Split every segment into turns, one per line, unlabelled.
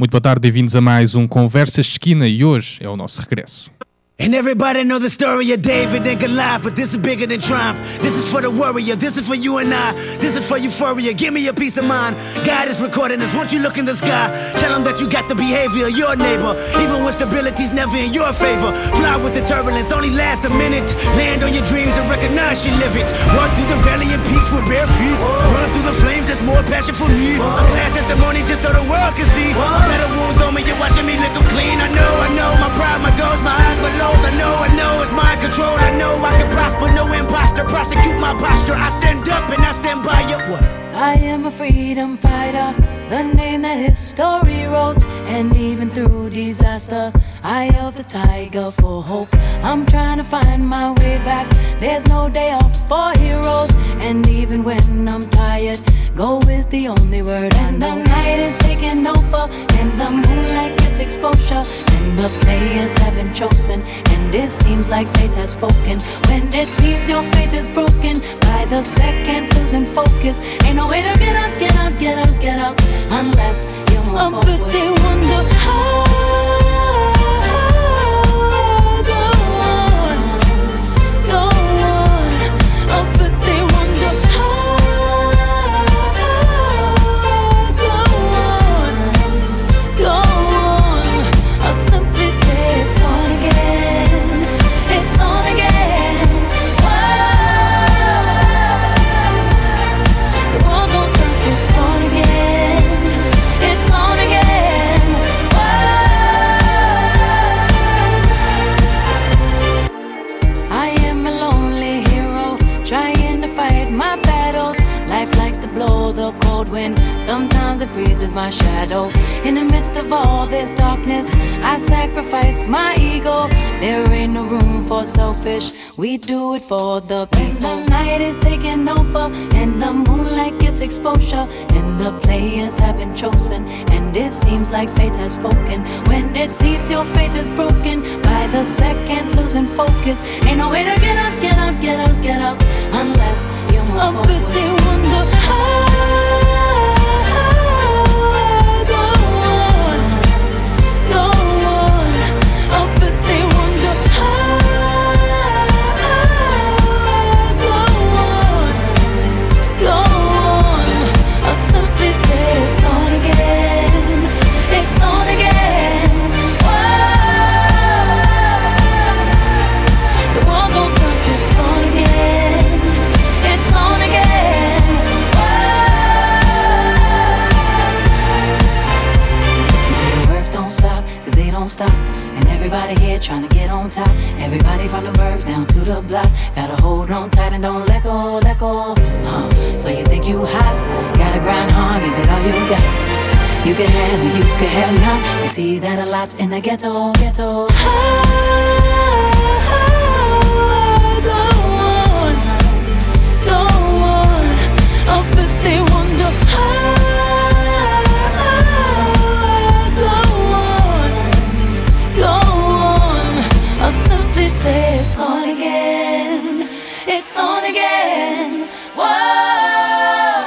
Muito boa tarde, bem-vindos a mais um Conversas de Esquina e hoje é o nosso regresso.
And everybody know the story of David and Goliath, but this is bigger than triumph. This is for the warrior, this is for you and I. This is for euphoria, give me a peace of mind. God is recording this, won't you look in the sky? Tell him that you got the behavior of your neighbor, even when stability's never in your favor. Fly with the turbulence, only last a minute. Land on your dreams and recognize you live it. Walk through the valley in peaks with bare feet. Run through the flames, there's more passion for me. A glass testimony just so the world can see. Better wounds on me, you're watching me lick them clean. I know, my pride, my goals, my eyes, my lows. I know, it's mind control. I know I can prosper, no imposter. Prosecute my posture, I stand up and I stand by you. What?
I am a freedom fighter, the name that history wrote. And even through disaster, eye of the tiger for hope. I'm trying to find my way back, there's no day off for heroes. And even when I'm tired, go is the only word. And the night is taking over, and the moonlight gets exposure. And the players have been chosen, and it seems like fate has spoken. When it seems your faith is broken, by the second losing focus. Ain't no way to get out, get out, get out, get out, unless you move forward. But they wonder how. Sometimes it freezes my shadow. In the midst of all this darkness, I sacrifice my ego. There ain't no room for selfish, we do it for the people. The night is taking over, and the moonlight gets exposure. And the players have been chosen, and it seems like fate has spoken. When it seems your faith is broken, by the second losing focus. Ain't no way to get out, get out, get out, get out, unless you move forward. But they wonder how. Stop, and everybody here trying to get on top. Everybody from the birth down to the block, gotta hold on tight and don't let go, let go. So you think you hot, gotta grind hard, give it all you got. You can have it, you can have none. We see that a lot in the ghetto, ghetto. Go on, oh, but they wonder how. Say it's on again, it's on again. Whoa,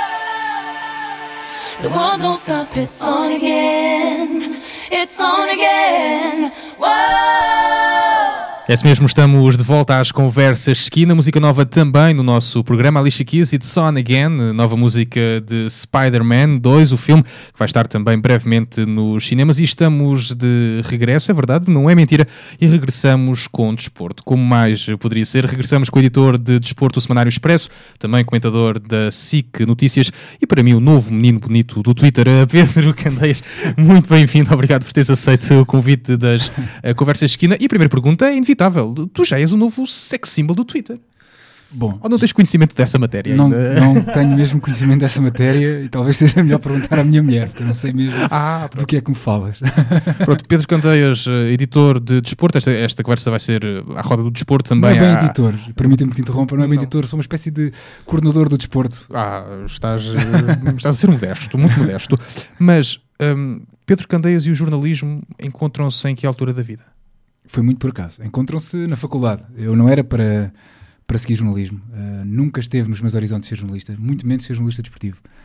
the world don't stop, it's on again, it's on again. Whoa.
É assim mesmo, estamos de volta às Conversas de Esquina, música nova também no nosso programa, Alicia Keys e It's On Again, nova música de Spider-Man 2, o filme que vai estar também brevemente nos cinemas, e estamos de regresso, é verdade, não é mentira, e regressamos com desporto, como mais poderia ser, regressamos com o editor de desporto do Semanário Expresso, também comentador da SIC Notícias, e para mim o novo menino bonito do Twitter, Pedro Candeias, muito bem-vindo, obrigado por teres aceito o convite das Conversas de Esquina, e a primeira pergunta é inevitável. Tu já és o novo sex symbol do Twitter.
Bom,
ou não tens conhecimento dessa matéria ainda?
Não tenho mesmo conhecimento dessa matéria e talvez seja melhor perguntar à minha mulher, porque eu não sei mesmo do que é que me falas.
Pronto, Pedro Candeias, editor de desporto, esta conversa vai ser à roda do desporto também.
Não é bem editor, permita-me que te interrompa, não é bem editor, sou uma espécie de coordenador do desporto.
Estás a ser modesto, muito modesto. Mas Pedro Candeias e o jornalismo encontram-se em que altura da vida?
Foi muito por acaso. Encontram-se na faculdade. Eu não era para seguir jornalismo. Nunca esteve nos meus horizontes ser jornalista, muito menos ser jornalista desportivo.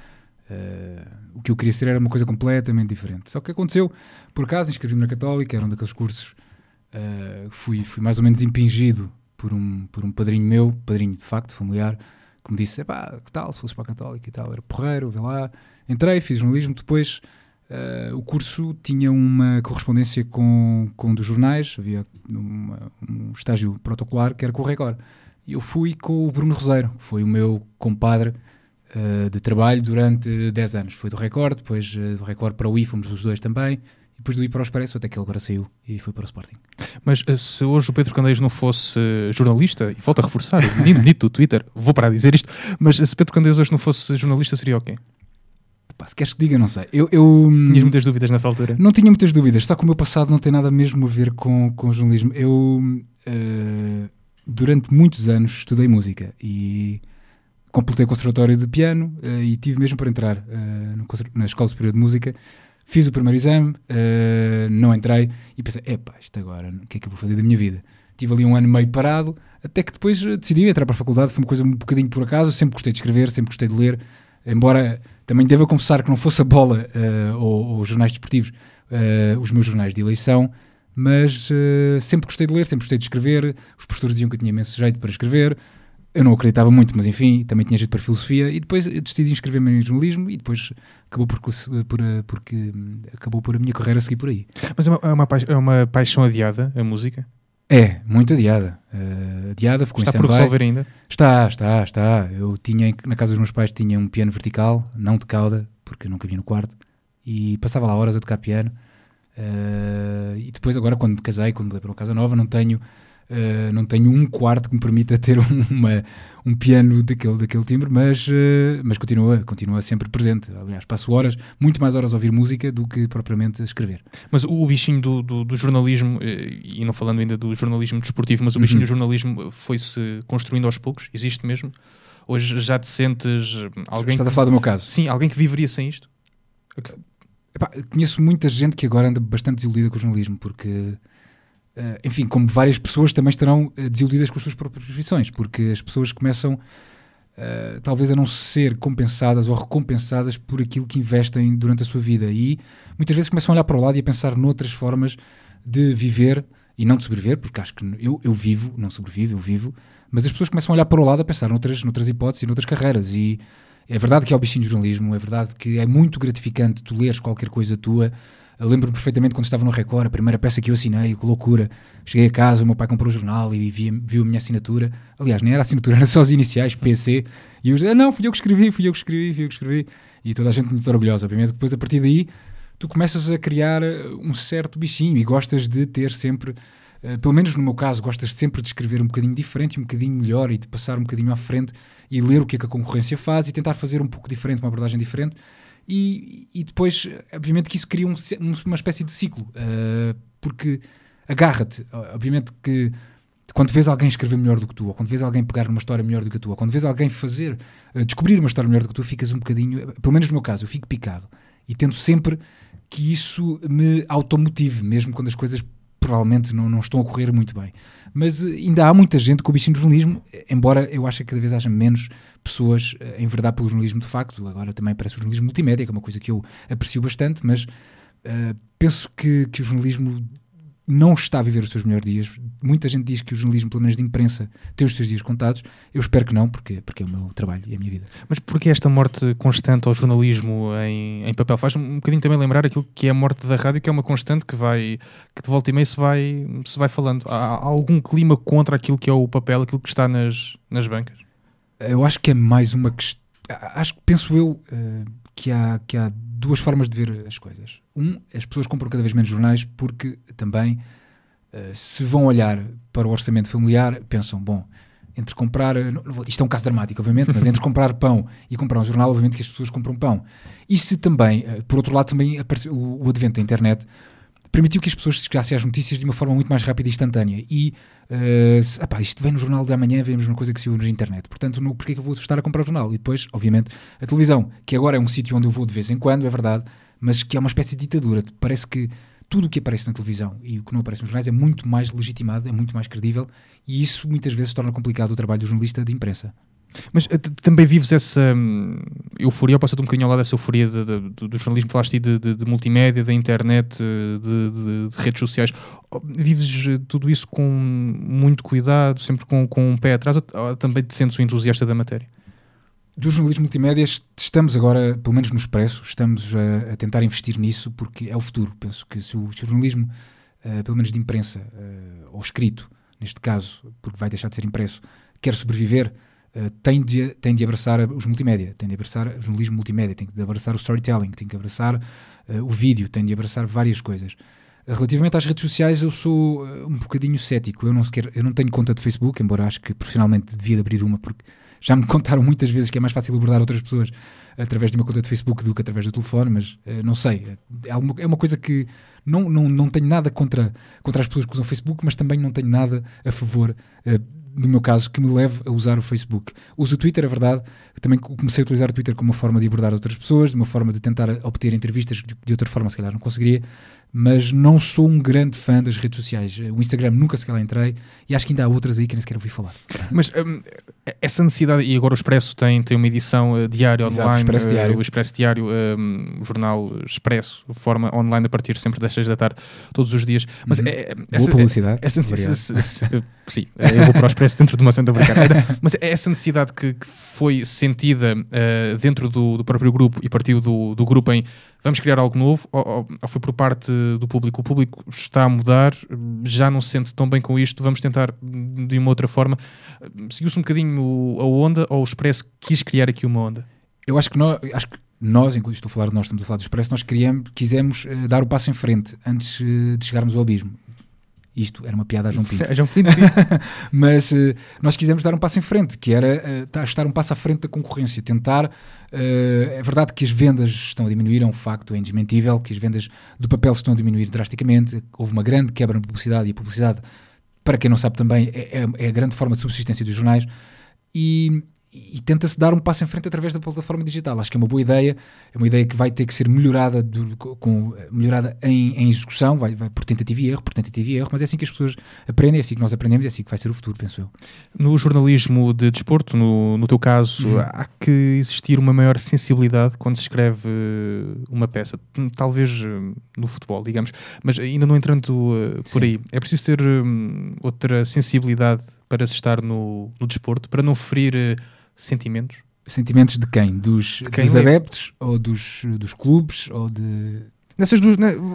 O que eu queria ser era uma coisa completamente diferente. Só que aconteceu, por acaso, inscrevi-me na Católica, era um daqueles cursos, fui mais ou menos impingido por um padrinho meu, padrinho de facto, familiar, que me disse, que tal, se fosses para a Católica e tal, era porreiro, vê lá. Entrei, fiz jornalismo, depois o curso tinha uma correspondência com um dos jornais, havia um estágio protocolar que era com o Record. E eu fui com o Bruno Roseiro, que foi o meu compadre de trabalho durante 10 anos. Foi do Record, depois do Record para o I, fomos os dois também, e depois do I para o Expresso, até que ele agora saiu e foi para o Sporting.
Mas se hoje o Pedro Candeias não fosse jornalista, e volto a reforçar, o menino bonito do Twitter, vou parar de dizer isto, mas se Pedro Candeias hoje não fosse jornalista, seria o quê?
Se queres que diga, não sei.
Tinhas muitas dúvidas nessa altura?
Não tinha muitas dúvidas, só que o meu passado não tem nada mesmo a ver com jornalismo. Eu, durante muitos anos, estudei música e completei o conservatório de piano e tive mesmo para entrar na Escola Superior de Música. Fiz o primeiro exame, não entrei e pensei, isto agora, o que é que eu vou fazer da minha vida? Tive ali um ano meio parado, até que depois decidi entrar para a faculdade. Foi uma coisa um bocadinho por acaso. Sempre gostei de escrever, sempre gostei de ler, embora também devo confessar que não fosse a Bola ou os jornais desportivos os meus jornais de eleição, mas sempre gostei de ler, sempre gostei de escrever. Os professores diziam que eu tinha imenso jeito para escrever. Eu não acreditava muito, mas enfim, também tinha jeito para filosofia, e depois decidi inscrever-me em jornalismo e depois acabou por a minha carreira seguir por aí.
Mas é uma paixão adiada, a música?
É, muito adiada. Adiada, ficou
está por resolver ainda?
Está. Eu tinha, na casa dos meus pais, tinha um piano vertical, não de cauda, porque eu não cabia no quarto, e passava lá horas a tocar piano. E depois agora, quando me casei, quando mudei para uma casa nova, não tenho um quarto que me permita ter um piano daquele timbre, mas continua sempre presente. Aliás, passo muito mais horas a ouvir música do que propriamente a escrever.
Mas o bichinho do jornalismo, e não falando ainda do jornalismo desportivo, mas o bichinho do jornalismo foi-se construindo aos poucos? Existe mesmo? Hoje já te sentes alguém...
Estás a falar do meu caso?
Sim, alguém que viveria sem isto?
Conheço muita gente que agora anda bastante desiludida com o jornalismo, porque... enfim, como várias pessoas também estarão desiludidas com as suas próprias profissões, porque as pessoas começam talvez a não ser compensadas ou recompensadas por aquilo que investem durante a sua vida, e muitas vezes começam a olhar para o lado e a pensar noutras formas de viver e não de sobreviver, porque acho que eu vivo, não sobrevivo, eu vivo, mas as pessoas começam a olhar para o lado a pensar noutras hipóteses e noutras carreiras. E é verdade que é o bichinho do jornalismo, é verdade que é muito gratificante tu leres qualquer coisa tua. Eu lembro-me perfeitamente quando estava no Record, a primeira peça que eu assinei, que loucura. Cheguei a casa, o meu pai comprou o jornal e viu a minha assinatura. Aliás, nem era assinatura, era só os iniciais, PC. E eu dizia, não, fui eu que escrevi. E toda a gente muito orgulhosa, obviamente. Depois, a partir daí, tu começas a criar um certo bichinho e gostas de ter sempre, pelo menos no meu caso, gostas sempre de escrever um bocadinho diferente e um bocadinho melhor e de passar um bocadinho à frente e ler o que é que a concorrência faz e tentar fazer um pouco diferente, uma abordagem diferente. E depois, obviamente, que isso cria uma espécie de ciclo, porque agarra-te. Obviamente que quando vês alguém escrever melhor do que tu, ou quando vês alguém pegar numa história melhor do que a tua, ou quando vês alguém descobrir uma história melhor do que tu, ficas um bocadinho, pelo menos no meu caso, eu fico picado. E tento sempre que isso me automotive, mesmo quando as coisas provavelmente não estão a correr muito bem. Mas ainda há muita gente com o bichinho do jornalismo, embora eu ache que cada vez haja menos pessoas a enverdar pelo jornalismo de facto. Agora também aparece o jornalismo multimédia, que é uma coisa que eu aprecio bastante, mas penso que o jornalismo não está a viver os seus melhores dias. Muita gente diz que o jornalismo, pelo menos de imprensa, tem os seus dias contados. Eu espero que não, porque é o meu trabalho e a minha vida.
Mas porquê esta morte constante ao jornalismo em papel? Faz um bocadinho também lembrar aquilo que é a morte da rádio, que é uma constante que de volta e meia se vai falando. Há algum clima contra aquilo que é o papel, aquilo que está nas bancas?
Eu acho que é mais uma questão... Penso eu que há duas formas de ver as coisas. As pessoas compram cada vez menos jornais porque também, se vão olhar para o orçamento familiar, pensam, bom, entre comprar... Isto é um caso dramático, obviamente, mas entre comprar pão e comprar um jornal, obviamente que as pessoas compram pão. E se também, por outro lado, também o advento da internet permitiu que as pessoas chegassem às notícias de uma forma muito mais rápida e instantânea. E isto vem no jornal de amanhã, vemos uma coisa que saiu na internet. Portanto, porquê que eu vou estar a comprar o jornal? E depois, obviamente, a televisão, que agora é um sítio onde eu vou de vez em quando, é verdade, mas que é uma espécie de ditadura. Parece que tudo o que aparece na televisão e o que não aparece nos jornais é muito mais legitimado, é muito mais credível, e isso muitas vezes torna complicado o trabalho do jornalista de imprensa.
Mas também vives essa euforia, ou passa-te um bocadinho ao lado dessa euforia do jornalismo, falaste de multimédia, da internet, de redes sociais. Vives tudo isso com muito cuidado, sempre com um pé atrás, ou também te sentes um entusiasta da matéria?
Do jornalismo multimédia estamos agora, pelo menos no Expresso, estamos a tentar investir nisso porque é o futuro. Penso que se o jornalismo, pelo menos de imprensa, ou escrito, neste caso, porque vai deixar de ser impresso, quer sobreviver, tem de abraçar os multimédia, tem de abraçar o jornalismo multimédia, tem de abraçar o storytelling, tem de abraçar o vídeo, tem de abraçar várias coisas. Relativamente às redes sociais, eu sou um bocadinho cético. Eu não tenho conta de Facebook, embora acho que profissionalmente devia de abrir uma, porque já me contaram muitas vezes que é mais fácil abordar outras pessoas através de uma conta de Facebook do que através do telefone, mas não sei. É uma coisa que não tenho nada contra as pessoas que usam Facebook, mas também não tenho nada a favor, no meu caso, que me leve a usar o Facebook. Uso o Twitter, é verdade. Também comecei a utilizar o Twitter como uma forma de abordar outras pessoas, de uma forma de tentar obter entrevistas que de outra forma se calhar não conseguiria, mas não sou um grande fã das redes sociais. O Instagram nunca sequer lá entrei e acho que ainda há outras aí que nem sequer ouvi falar.
Mas essa necessidade, e agora o Expresso tem uma edição diária online.
Exato, Expresso Diário.
O Expresso Diário, o jornal Expresso, de forma online a partir sempre das 6 da tarde, todos os dias. Mas
boa publicidade.
Sim, eu vou para o Expresso dentro de uma Santa Brincadeira. Mas essa necessidade que foi sentida dentro do próprio grupo e partiu do grupo em vamos criar algo novo, ou foi por parte do público? O público está a mudar, já não se sente tão bem com isto, vamos tentar de uma outra forma. Seguiu-se um bocadinho a onda, ou o Expresso quis criar aqui uma onda?
Eu acho que nós, enquanto estou a falar de nós, estamos a falar do Expresso, nós quisemos dar o passo em frente antes de chegarmos ao abismo. Isto era uma piada a João Pinto.
João Pinto, sim.
Mas nós quisemos dar um passo em frente, que era estar um passo à frente da concorrência, tentar... é verdade que as vendas estão a diminuir, é um facto, é indesmentível, que as vendas do papel estão a diminuir drasticamente, houve uma grande quebra na publicidade, e a publicidade, para quem não sabe também, é a grande forma de subsistência dos jornais, e tenta-se dar um passo em frente através da plataforma digital. Acho que é uma boa ideia, é uma ideia que vai ter que ser melhorada, melhorada em execução, vai por tentativa e erro, mas é assim que as pessoas aprendem, é assim que nós aprendemos, é assim que vai ser o futuro, penso eu.
No jornalismo de desporto, no teu caso, há que existir uma maior sensibilidade quando se escreve uma peça, talvez no futebol, digamos, mas ainda não entrando por aí, é preciso ter outra sensibilidade para se estar no desporto, para não ferir sentimentos?
Sentimentos de quem? Dos adeptos ou dos clubes ou de...
Nessas duas,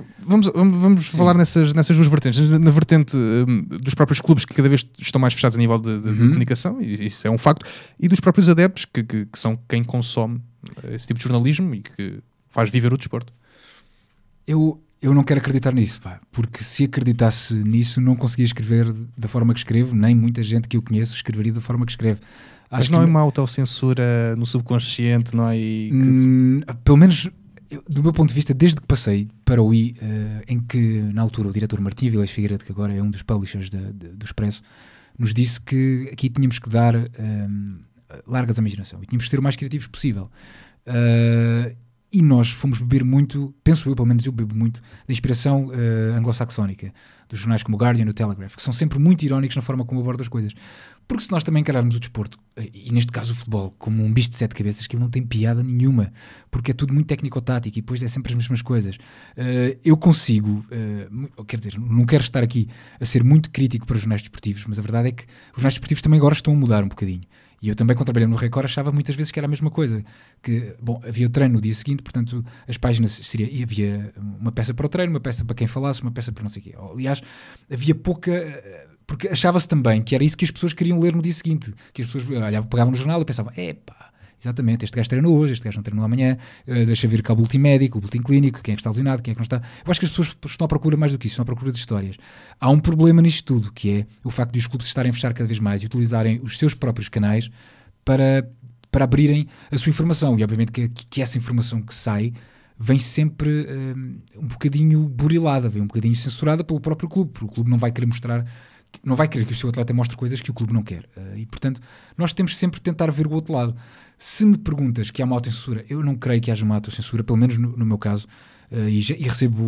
vamos falar nessas duas vertentes. Na vertente dos próprios clubes, que cada vez estão mais fechados a nível de comunicação, e isso é um facto, e dos próprios adeptos, que são quem consome esse tipo de jornalismo e que faz viver o desporto.
Eu não quero acreditar nisso, pá, porque se acreditasse nisso não conseguia escrever da forma que escrevo, nem muita gente que eu conheço escreveria da forma que escreve.
Mas não é uma autocensura no subconsciente, não é?
Pelo menos, do meu ponto de vista, desde que passei para o I, em que, na altura, o diretor Martim Vilés Figueiredo, que agora é um dos publishers do Expresso, nos disse que aqui tínhamos que dar largas à imaginação e tínhamos que ser o mais criativos possível. E nós fomos beber muito, penso eu, pelo menos eu bebo muito, da inspiração anglo-saxónica, dos jornais como o Guardian e o Telegraph, que são sempre muito irónicos na forma como abordam as coisas. Porque se nós também encararmos o desporto, e neste caso o futebol, como um bicho de 7 cabeças, que ele não tem piada nenhuma, porque é tudo muito técnico-tático e depois é sempre as mesmas coisas. Eu consigo, quer dizer, não quero estar aqui a ser muito crítico para os jornais desportivos, mas a verdade é que os jornais desportivos também agora estão a mudar um bocadinho. E eu também, quando trabalhei no Record, achava muitas vezes que era a mesma coisa. Que, bom, havia o treino no dia seguinte, portanto, as páginas havia uma peça para o treino, uma peça para quem falasse, uma peça para não sei o quê. Aliás, havia pouca... Porque achava-se também que era isso que as pessoas queriam ler no dia seguinte. Que as pessoas olhavam, pegavam no jornal e pensavam, exatamente, este gajo treinou hoje, este gajo não treinou amanhã, deixa ver cá o boletim médico, o boletim clínico, quem é que está lesionado, quem é que não está. Eu acho que as pessoas estão à procura mais do que isso, estão à procura de histórias. Há um problema nisto tudo, que é o facto de os clubes estarem a fechar cada vez mais e utilizarem os seus próprios canais para abrirem a sua informação. E obviamente que essa informação que sai vem sempre um bocadinho burilada, vem um bocadinho censurada pelo próprio clube, porque o clube não vai querer mostrar, não vai querer que o seu atleta mostre coisas que o clube não quer. E, portanto, nós temos sempre de tentar ver o outro lado. Se me perguntas que há uma autocensura, eu não creio que haja uma autocensura, pelo menos no meu caso, e recebo,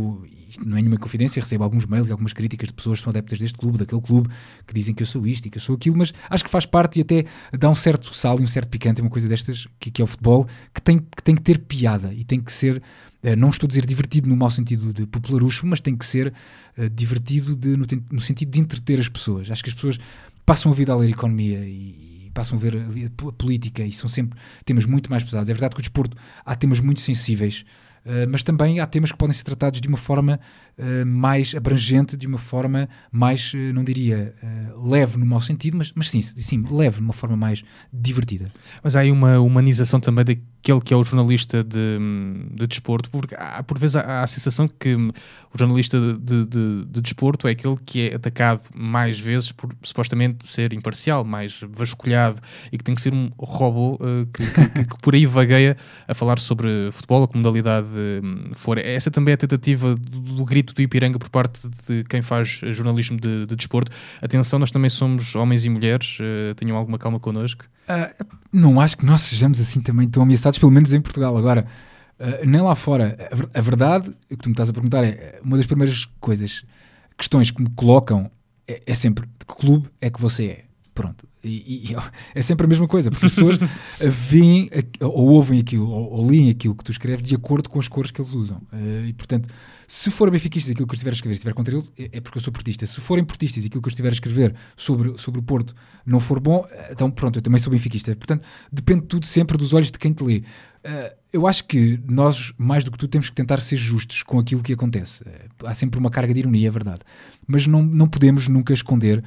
isto não é nenhuma confidência, recebo alguns mails e algumas críticas de pessoas que são adeptas deste clube, daquele clube, que dizem que eu sou isto e que eu sou aquilo, mas acho que faz parte e até dá um certo sal e um certo picante, uma coisa destas, que é o futebol, que tem que ter piada e tem que ser, não estou a dizer divertido no mau sentido de popularucho, mas tem que ser divertido no sentido de entreter as pessoas. Acho que as pessoas passam a vida a ler economia e passam a ver a política e são sempre temas muito mais pesados. É verdade que o desporto há temas muito sensíveis, mas também há temas que podem ser tratados de uma forma mais abrangente, de uma forma mais, não diria leve no mau sentido, mas sim, leve, de uma forma mais divertida.
Mas há aí uma humanização também daquele que é o jornalista de desporto, porque por vezes há a sensação que o jornalista de desporto é aquele que é atacado mais vezes por supostamente ser imparcial, mais vasculhado, e que tem que ser um robô que por aí vagueia a falar sobre futebol, a que modalidade for. Essa também é a tentativa do grito do Ipiranga por parte de quem faz jornalismo de desporto. Atenção, nós também somos homens e mulheres, tenham alguma calma connosco.
Não acho que nós sejamos assim também tão ameaçados, pelo menos em Portugal. Agora, nem lá fora. A verdade, o que tu me estás a perguntar é uma das primeiras questões que me colocam é sempre de que clube é que você é. Pronto. E é sempre a mesma coisa, porque as pessoas veem ou ouvem aquilo ou leem aquilo que tu escreves de acordo com as cores que eles usam. E portanto, se forem benfiquistas aquilo que eu estiver a escrever estiver contra eles, é porque eu sou portista. Se forem portistas e aquilo que eu estiver a escrever sobre o Porto não for bom, então pronto, eu também sou benfiquista. Portanto, depende tudo sempre dos olhos de quem te lê. Eu acho que nós, mais do que tudo, temos que tentar ser justos com aquilo que acontece. Há sempre uma carga de ironia, é verdade. Mas não podemos nunca esconder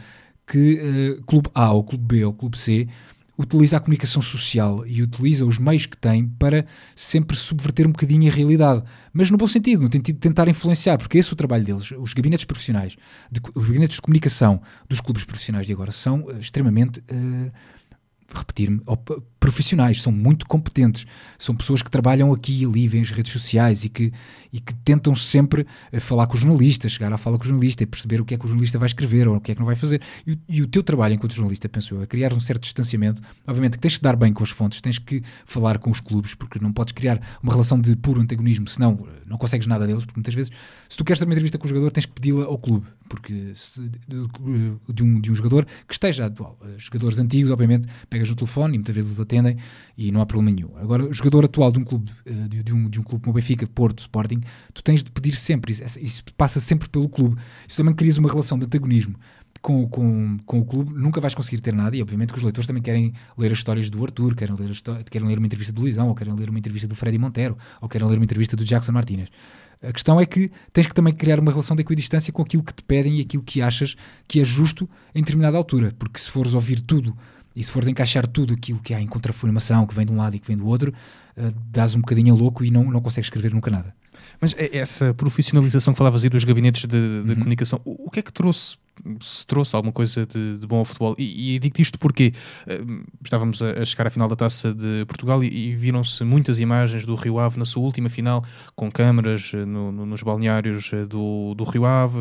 que Clube A ou Clube B ou Clube C utiliza a comunicação social e utiliza os meios que tem para sempre subverter um bocadinho a realidade, mas no bom sentido, no sentido de tentar influenciar, porque esse é o trabalho deles. Os gabinetes profissionais, os gabinetes de comunicação dos clubes profissionais de agora são extremamente... repetir-me, profissionais, são muito competentes, são pessoas que trabalham aqui e ali, veem as redes sociais e que tentam sempre falar com o jornalista, chegar à fala com o jornalista e perceber o que é que o jornalista vai escrever ou o que é que não vai fazer. E o teu trabalho enquanto jornalista, penso eu, é criar um certo distanciamento. Obviamente que tens que dar bem com as fontes, tens que falar com os clubes, porque não podes criar uma relação de puro antagonismo, senão não consegues nada deles, porque muitas vezes, se tu queres ter uma entrevista com o jogador, tens que pedi-la ao clube, porque de um jogador que esteja atual. Jogadores antigos, obviamente, pegas no telefone e muitas vezes eles atendem e não há problema nenhum. Agora, o jogador atual de um clube, de um clube como o Benfica, Porto, Sporting, tu tens de pedir sempre, isso passa sempre pelo clube. Isso também crias uma relação de antagonismo com o clube, nunca vais conseguir ter nada, e obviamente que os leitores também querem ler as histórias do Arthur, querem ler uma entrevista do Luizão, ou querem ler uma entrevista do Freddy Montero, ou querem ler uma entrevista do Jackson Martínez. A questão é que tens que também criar uma relação de equidistância com aquilo que te pedem e aquilo que achas que é justo em determinada altura, porque se fores ouvir tudo e se fores encaixar tudo aquilo que há em contraformação, que vem de um lado e que vem do outro, dás um bocadinho a louco e não consegues escrever nunca nada.
Mas essa profissionalização que falavas aí dos gabinetes de comunicação, o que é que se trouxe alguma coisa de bom ao futebol? E digo-te isto porque estávamos a chegar à final da Taça de Portugal e viram-se muitas imagens do Rio Ave na sua última final, com câmaras nos balneários do Rio Ave,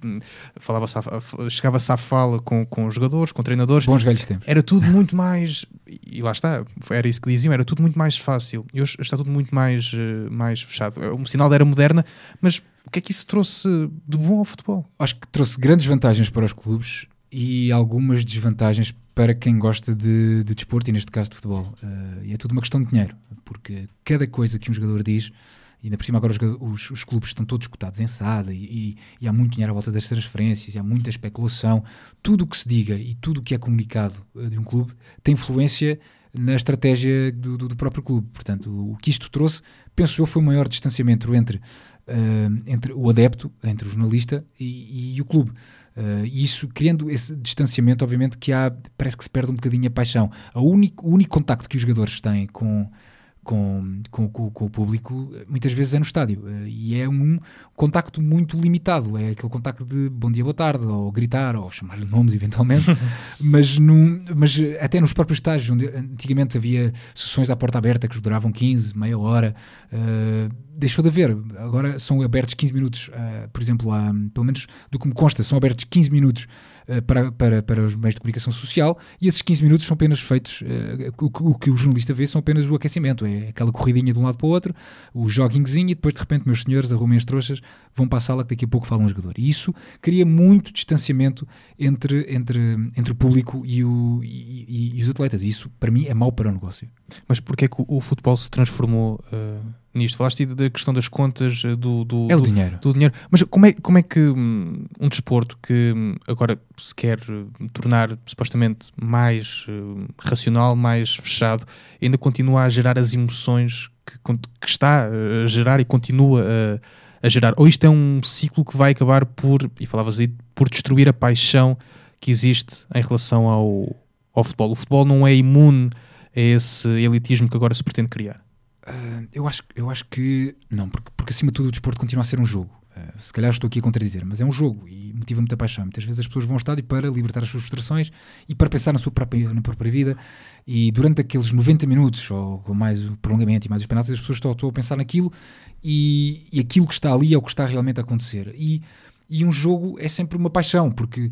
chegava-se à fala com os jogadores, com treinadores.
Bons velhos tempos.
Era tudo muito mais, e lá está, era isso que diziam, era tudo muito mais fácil. E hoje está tudo muito mais fechado. É um sinal da era moderna, mas o que é que isso trouxe de bom ao futebol?
Acho que trouxe grandes vantagens para os clubes e algumas desvantagens para quem gosta de desporto e neste caso de futebol. E é tudo uma questão de dinheiro, porque cada coisa que um jogador diz, e ainda por cima agora os clubes estão todos cotados em SAD e há muito dinheiro à volta das transferências, e há muita especulação. Tudo o que se diga e tudo o que é comunicado de um clube tem influência na estratégia do próprio clube. Portanto, o que isto trouxe, penso eu, foi o maior distanciamento entre o adepto, entre o jornalista e o clube. E isso, criando esse distanciamento, obviamente que parece que se perde um bocadinho a paixão. O único contacto que os jogadores têm com o público muitas vezes é no estádio, e é um contacto muito limitado, é aquele contacto de bom dia, boa tarde, ou gritar, ou chamar-lhe nomes eventualmente, mas até nos próprios estágios, onde antigamente havia sessões à porta aberta que duravam 15, meia hora, deixou de haver. Agora são abertos 15 minutos, por exemplo, pelo menos do que me consta, são abertos 15 minutos para os meios de comunicação social, e esses 15 minutos são apenas feitos, o que o jornalista vê são apenas o aquecimento, é aquela corridinha de um lado para o outro, o joguinhozinho, e depois de repente, meus senhores, arrumem as trouxas, vão para a sala que daqui a pouco fala um jogador. E isso cria muito distanciamento entre o público e os atletas, e isso para mim é mau para o negócio.
Mas porquê é que o futebol se transformou nisto? Falaste da questão das contas, do
dinheiro.
Do dinheiro. Mas como é que um desporto que agora se quer tornar supostamente mais racional, mais fechado, ainda continua a gerar as emoções que está a gerar e continua a gerar? Ou isto é um ciclo que vai acabar e falavas aí, por destruir a paixão que existe em relação ao futebol? O futebol não é imune a esse elitismo que agora se pretende criar?
Eu acho que não, porque acima de tudo o desporto continua a ser um jogo. Se calhar estou aqui a contradizer, mas é um jogo e motiva muita paixão. Muitas vezes as pessoas vão ao estádio para libertar as suas frustrações e para pensar na própria vida, e durante aqueles 90 minutos, ou com mais o prolongamento e mais os penaltis, as pessoas estão a pensar naquilo, e aquilo que está ali é o que está realmente a acontecer. E um jogo é sempre uma paixão, porque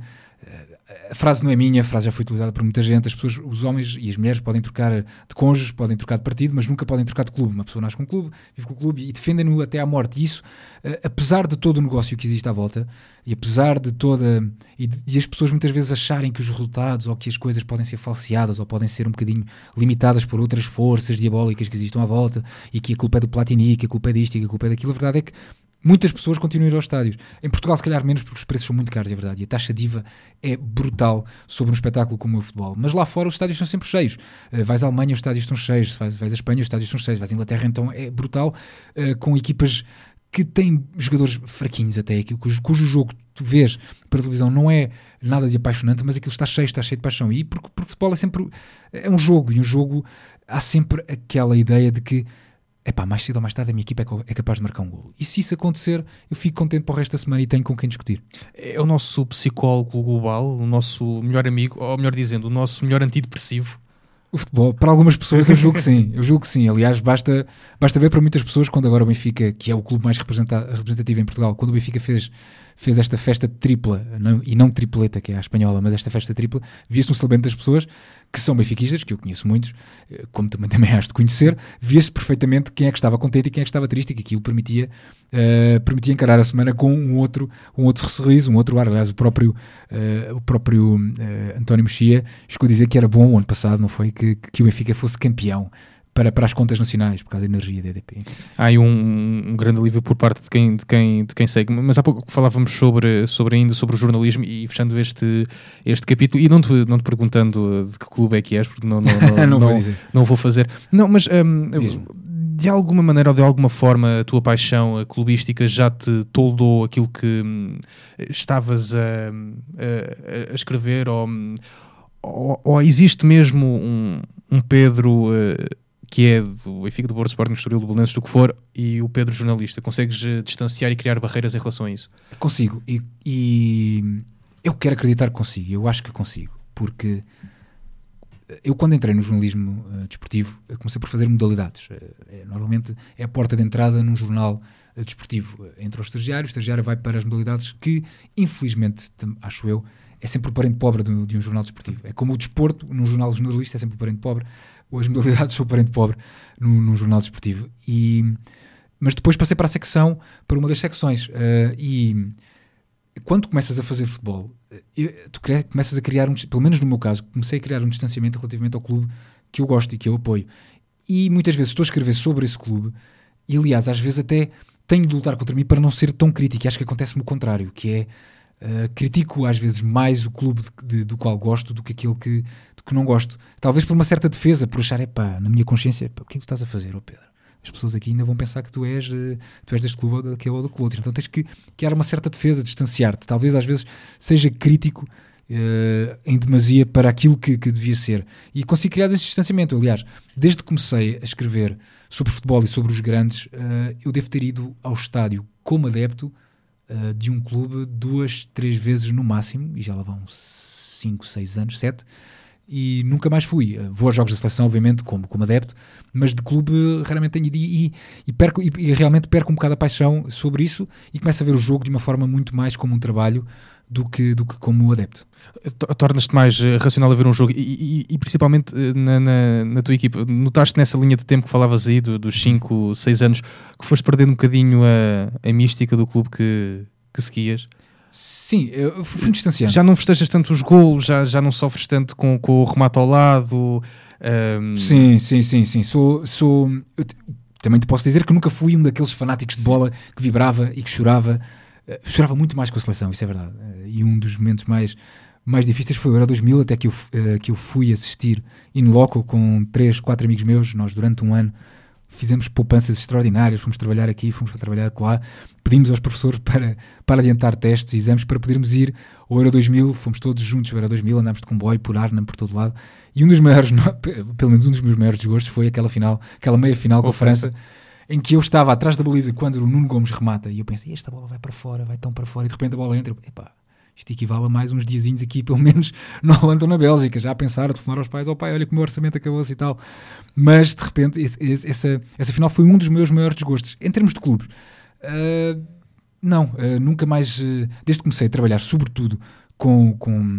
a frase não é minha, a frase já foi utilizada por muita gente. As pessoas, os homens e as mulheres podem trocar de cônjuges, podem trocar de partido, mas nunca podem trocar de clube. Uma pessoa nasce com um clube, vive com o clube e defendem-no até à morte. E isso, apesar de todo o negócio que existe à volta, e apesar de toda... E as pessoas muitas vezes acharem que os resultados ou que as coisas podem ser falseadas ou podem ser um bocadinho limitadas por outras forças diabólicas que existam à volta, e que a culpa é do Platini, que a culpa é disto e que a culpa é daquilo, a verdade é que muitas pessoas continuam a ir aos estádios. Em Portugal, se calhar menos, porque os preços são muito caros, é verdade. E a taxa de IVA é brutal sobre um espetáculo como o futebol. Mas lá fora os estádios são sempre cheios. Vais à Alemanha, os estádios estão cheios. Vais à Espanha, os estádios estão cheios. Vais à Inglaterra, então é brutal. Com equipas que têm jogadores fraquinhos até, cujo jogo tu vês para a televisão não é nada de apaixonante, mas aquilo está cheio de paixão. E porque o futebol é sempre... É um jogo. E um jogo há sempre aquela ideia de que mais cedo ou mais tarde a minha equipa é capaz de marcar um golo. E se isso acontecer, eu fico contente para o resto da semana e tenho com quem discutir. É
o nosso psicólogo global, o nosso melhor amigo, ou melhor dizendo, o nosso melhor antidepressivo.
O futebol, para algumas pessoas eu julgo que sim. Aliás, basta ver para muitas pessoas, quando agora o Benfica, que é o clube mais representativo em Portugal, quando o Benfica fez esta festa tripla, e não tripleta, que é a espanhola, mas esta festa tripla, via-se no celebramento das pessoas que são benfiquistas, que eu conheço muitos, como também has de conhecer, via-se perfeitamente quem é que estava contente e quem é que estava triste, e que aquilo permitia encarar a semana com um outro sorriso, um outro ar. Aliás, o próprio António Mexia chegou a dizer que era bom o ano passado, não foi? Que o Benfica fosse campeão para as contas nacionais, por causa da energia da EDP.
Há aí um grande alívio por parte de quem segue. Mas há pouco falávamos sobre o jornalismo, e fechando este capítulo, e não te perguntando de que clube é que és, porque não
vou dizer.
Não vou fazer. Não, mas de alguma maneira ou de alguma forma a tua paixão clubística já te toldou aquilo que estavas a escrever, ou existe mesmo um Pedro... que é do Benfica, do Porto, do Sporting, do Estoril, do Belenenses, do que for, e o Pedro jornalista? Consegues distanciar e criar barreiras em relação a isso?
Consigo, e eu quero acreditar que consigo. Eu acho que consigo, porque eu, quando entrei no jornalismo desportivo, comecei por fazer modalidades. Normalmente é a porta de entrada num jornal desportivo. Entra o estagiário vai para as modalidades, que infelizmente, acho eu, é sempre o parente pobre de um jornal desportivo. É como o desporto num jornal jornalista é sempre o parente pobre, ou as modalidades são o parente pobre num jornal desportivo. Mas depois passei para a secção, para uma das secções, e quando começas a fazer futebol, tu começas a criar, pelo menos no meu caso, comecei a criar um distanciamento relativamente ao clube que eu gosto e que eu apoio. E muitas vezes estou a escrever sobre esse clube, e aliás, às vezes até tenho de lutar contra mim para não ser tão crítico, e acho que acontece-me o contrário, que é... critico às vezes mais o clube do qual gosto do que aquele que não gosto, talvez por uma certa defesa, por achar, na minha consciência, o que é que tu estás a fazer, Pedro? As pessoas aqui ainda vão pensar que tu és deste clube ou daquele ou daquele outro, então tens que criar uma certa defesa, distanciar-te. Talvez às vezes seja crítico em demasia para aquilo que devia ser, e consigo criar esse distanciamento. Aliás, desde que comecei a escrever sobre futebol e sobre os grandes, eu devo ter ido ao estádio como adepto de um clube 2-3 vezes no máximo, e já lá vão 5, 6 anos, 7, e nunca mais fui. Vou aos jogos da seleção, obviamente, como adepto, mas de clube raramente tenho ido e realmente perco um bocado a paixão sobre isso e começo a ver o jogo de uma forma muito mais como um trabalho do que como adepto.
Tornas-te mais racional a ver um jogo e principalmente na tua equipa. Notaste nessa linha de tempo que falavas aí dos 5, 6 anos que foste perdendo um bocadinho a mística do clube que seguias?
Sim, eu fui distanciando.
Já não festejas tanto os golos, já não sofres tanto com o remate ao lado?
Sim. Eu também te posso dizer que nunca fui um daqueles fanáticos de bola que vibrava e que chorava. Chorava muito mais com a seleção, isso é verdade. E um dos momentos mais difíceis foi o Euro 2000, até que eu fui assistir in loco com 3, 4 amigos meus. Nós durante um ano fizemos poupanças extraordinárias, fomos trabalhar aqui, fomos trabalhar lá, pedimos aos professores para adiantar testes e exames para podermos ir ao Euro 2000, fomos todos juntos ao Euro 2000, andámos de comboio por Arnhem, por todo lado, e um dos maiores, pelo menos um dos meus maiores desgostos foi aquela meia final com a França, em que eu estava atrás da baliza quando o Nuno Gomes remata, e eu pensei, esta bola vai tão para fora, e de repente a bola entra, isto equivale a mais uns diazinhos aqui, pelo menos na Holanda ou na Bélgica, já a pensar, a telefonar aos pais, pai, olha que o meu orçamento acabou-se e tal. Mas, de repente, essa final foi um dos meus maiores desgostos. Em termos de clubes, nunca mais, desde que comecei a trabalhar, sobretudo com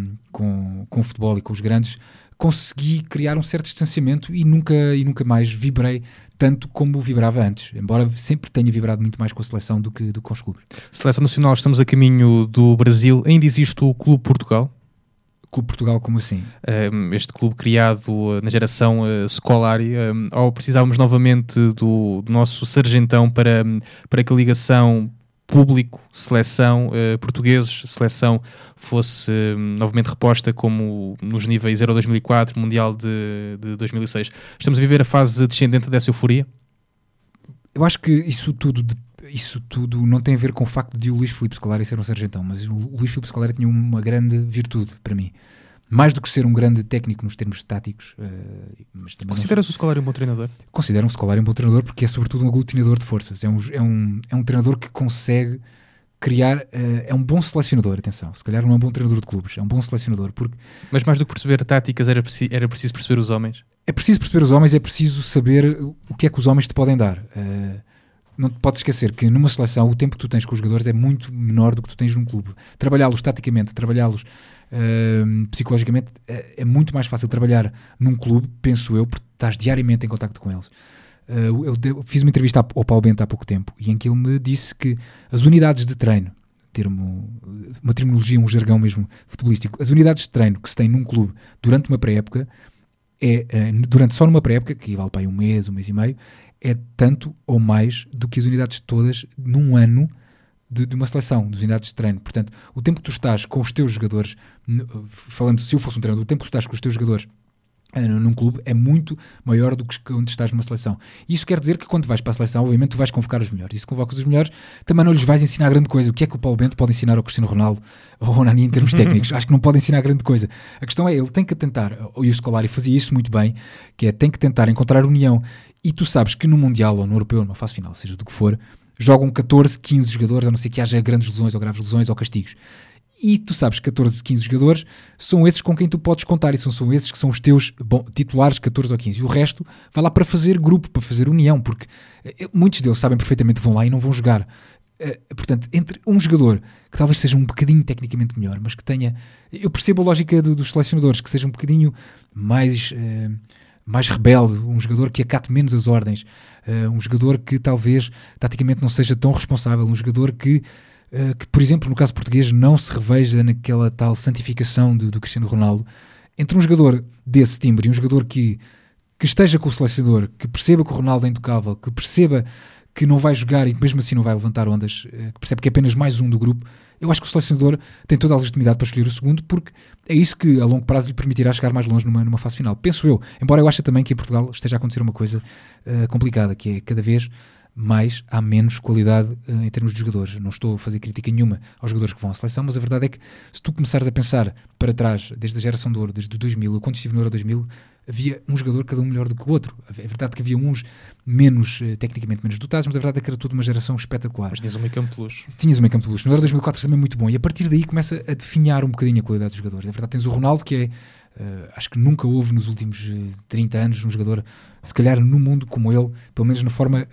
o futebol e com os grandes, consegui criar um certo distanciamento e nunca mais vibrei tanto como vibrava antes, embora sempre tenha vibrado muito mais com a seleção do que com os clubes.
Seleção Nacional, estamos a caminho do Brasil. Ainda existe o Clube Portugal?
Clube Portugal, como assim?
Este clube criado na geração Scolari, ao precisávamos novamente do nosso sargentão para que a ligação público-seleção, portugueses, seleção fosse novamente reposta como nos níveis Euro 2004, Mundial de 2006. Estamos a viver a fase descendente dessa euforia?
Eu acho que isso tudo não tem a ver com o facto de o Luís Filipe Scolari ser um sargentão, mas o Luís Filipe Scolari tinha uma grande virtude para mim. Mais do que ser um grande técnico nos termos táticos.
Consideras o Scolari um bom treinador?
Considero o Scolari um bom treinador porque é sobretudo um aglutinador de forças. É um treinador que consegue criar... é um bom selecionador, atenção. Se calhar não é um bom treinador de clubes, é um bom selecionador.
Mas mais do que perceber táticas, era preciso perceber os homens?
É preciso perceber os homens, é preciso saber o que é que os homens te podem dar. Não te podes esquecer que numa seleção o tempo que tu tens com os jogadores é muito menor do que tu tens num clube. Trabalhá-los taticamente, trabalhá-los psicologicamente é muito mais fácil trabalhar num clube, penso eu, porque estás diariamente em contacto com eles. Eu fiz uma entrevista ao Paulo Bento há pouco tempo e em que ele me disse que as unidades de treino, uma terminologia, um jargão mesmo futebolístico, as unidades de treino que se tem num clube durante uma pré-época só numa pré-época, que vale para aí um mês e meio, é tanto ou mais do que as unidades todas num ano de uma seleção, de unidades de treino. Portanto, o tempo que tu estás com os teus jogadores, falando se eu fosse um treinador, o tempo que tu estás com os teus jogadores num clube é muito maior do que quando estás numa seleção. Isso quer dizer que quando vais para a seleção, obviamente tu vais convocar os melhores. E se convocas os melhores, também não lhes vais ensinar grande coisa. O que é que o Paulo Bento pode ensinar ao Cristiano Ronaldo ou ao Nani em termos técnicos? Acho que não pode ensinar grande coisa. A questão é, ele tem que tentar, e o Scolari fazia isso muito bem, que é, tem que tentar encontrar união. E tu sabes que no Mundial ou no Europeu, numa fase final, seja do que for, jogam 14, 15 jogadores, a não ser que haja grandes lesões ou graves lesões ou castigos. E tu sabes que 14, 15 jogadores são esses com quem tu podes contar e são esses que são os teus titulares, 14 ou 15. E o resto vai lá para fazer grupo, para fazer união, porque muitos deles sabem perfeitamente que vão lá e não vão jogar. Portanto, entre um jogador que talvez seja um bocadinho tecnicamente melhor, mas que tenha... Eu percebo a lógica dos selecionadores, que seja um bocadinho mais rebelde, um jogador que acate menos as ordens, um jogador que talvez taticamente não seja tão responsável, um jogador que, por exemplo, no caso português, não se reveja naquela tal santificação do Cristiano Ronaldo. Entre um jogador desse timbre e um jogador que esteja com o selecionador, que perceba que o Ronaldo é intocável, que perceba que não vai jogar e mesmo assim não vai levantar ondas, que percebe que é apenas mais um do grupo, eu acho que o selecionador tem toda a legitimidade para escolher o segundo, porque é isso que a longo prazo lhe permitirá chegar mais longe numa fase final. Penso eu, embora eu ache também que em Portugal esteja a acontecer uma coisa complicada, que é cada vez mais há menos qualidade em termos de jogadores. Não estou a fazer crítica nenhuma aos jogadores que vão à seleção, mas a verdade é que se tu começares a pensar para trás, desde a geração de ouro, desde 2000, eu quando estive no Euro 2000, havia um jogador cada um melhor do que o outro. É verdade que havia uns tecnicamente menos dotados, mas a verdade é que era toda uma geração espetacular.
Mas tinhas um meio campo de luz.
Tinhas um meio campo de luz. No Euro 2004 também muito bom. E a partir daí começa a definhar um bocadinho a qualidade dos jogadores. É verdade, tens o Ronaldo, que é Acho que nunca houve nos últimos 30 anos um jogador, se calhar no mundo como ele, pelo menos na forma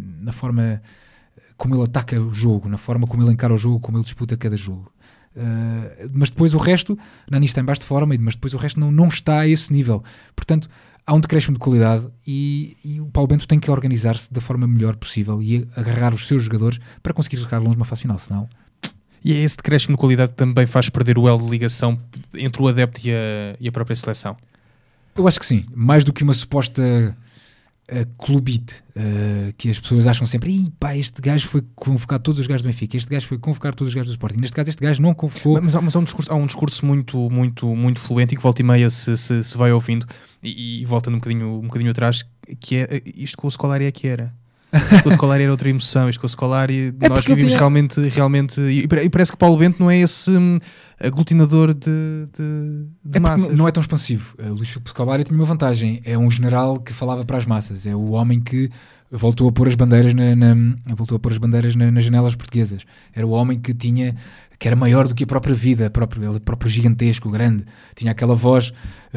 como ele ataca o jogo, na forma como ele encara o jogo, como ele disputa cada jogo. Mas depois o resto, Nani está em baixo de forma, mas depois o resto não está a esse nível. Portanto, há um decréscimo de qualidade e o Paulo Bento tem que organizar-se da forma melhor possível e agarrar os seus jogadores para conseguir chegar longe numa fase final, senão...
E é esse decréscimo de qualidade que também faz perder o elo de ligação entre o adepto e a própria seleção?
Eu acho que sim. Mais do que uma suposta clubite, que as pessoas acham sempre este gajo foi convocar todos os gajos do Benfica, este gajo foi convocar todos os gajos do Sporting. Neste caso, este gajo não convocou...
Mas há um discurso muito fluente e que volta e meia se vai ouvindo e voltando um bocadinho atrás, que é isto com o Scolari é que era. Isto com o Scolari era outra emoção, isto com o Scolari nós vivimos realmente e parece que Paulo Bento não é esse aglutinador de massas.
Não é tão expansivo. Luís Filipe Scolari tinha uma vantagem, é um general que falava para as massas, é o homem que voltou a pôr as bandeiras nas janelas portuguesas, era o homem que era maior do que a própria vida, ele próprio gigantesco, grande, tinha aquela voz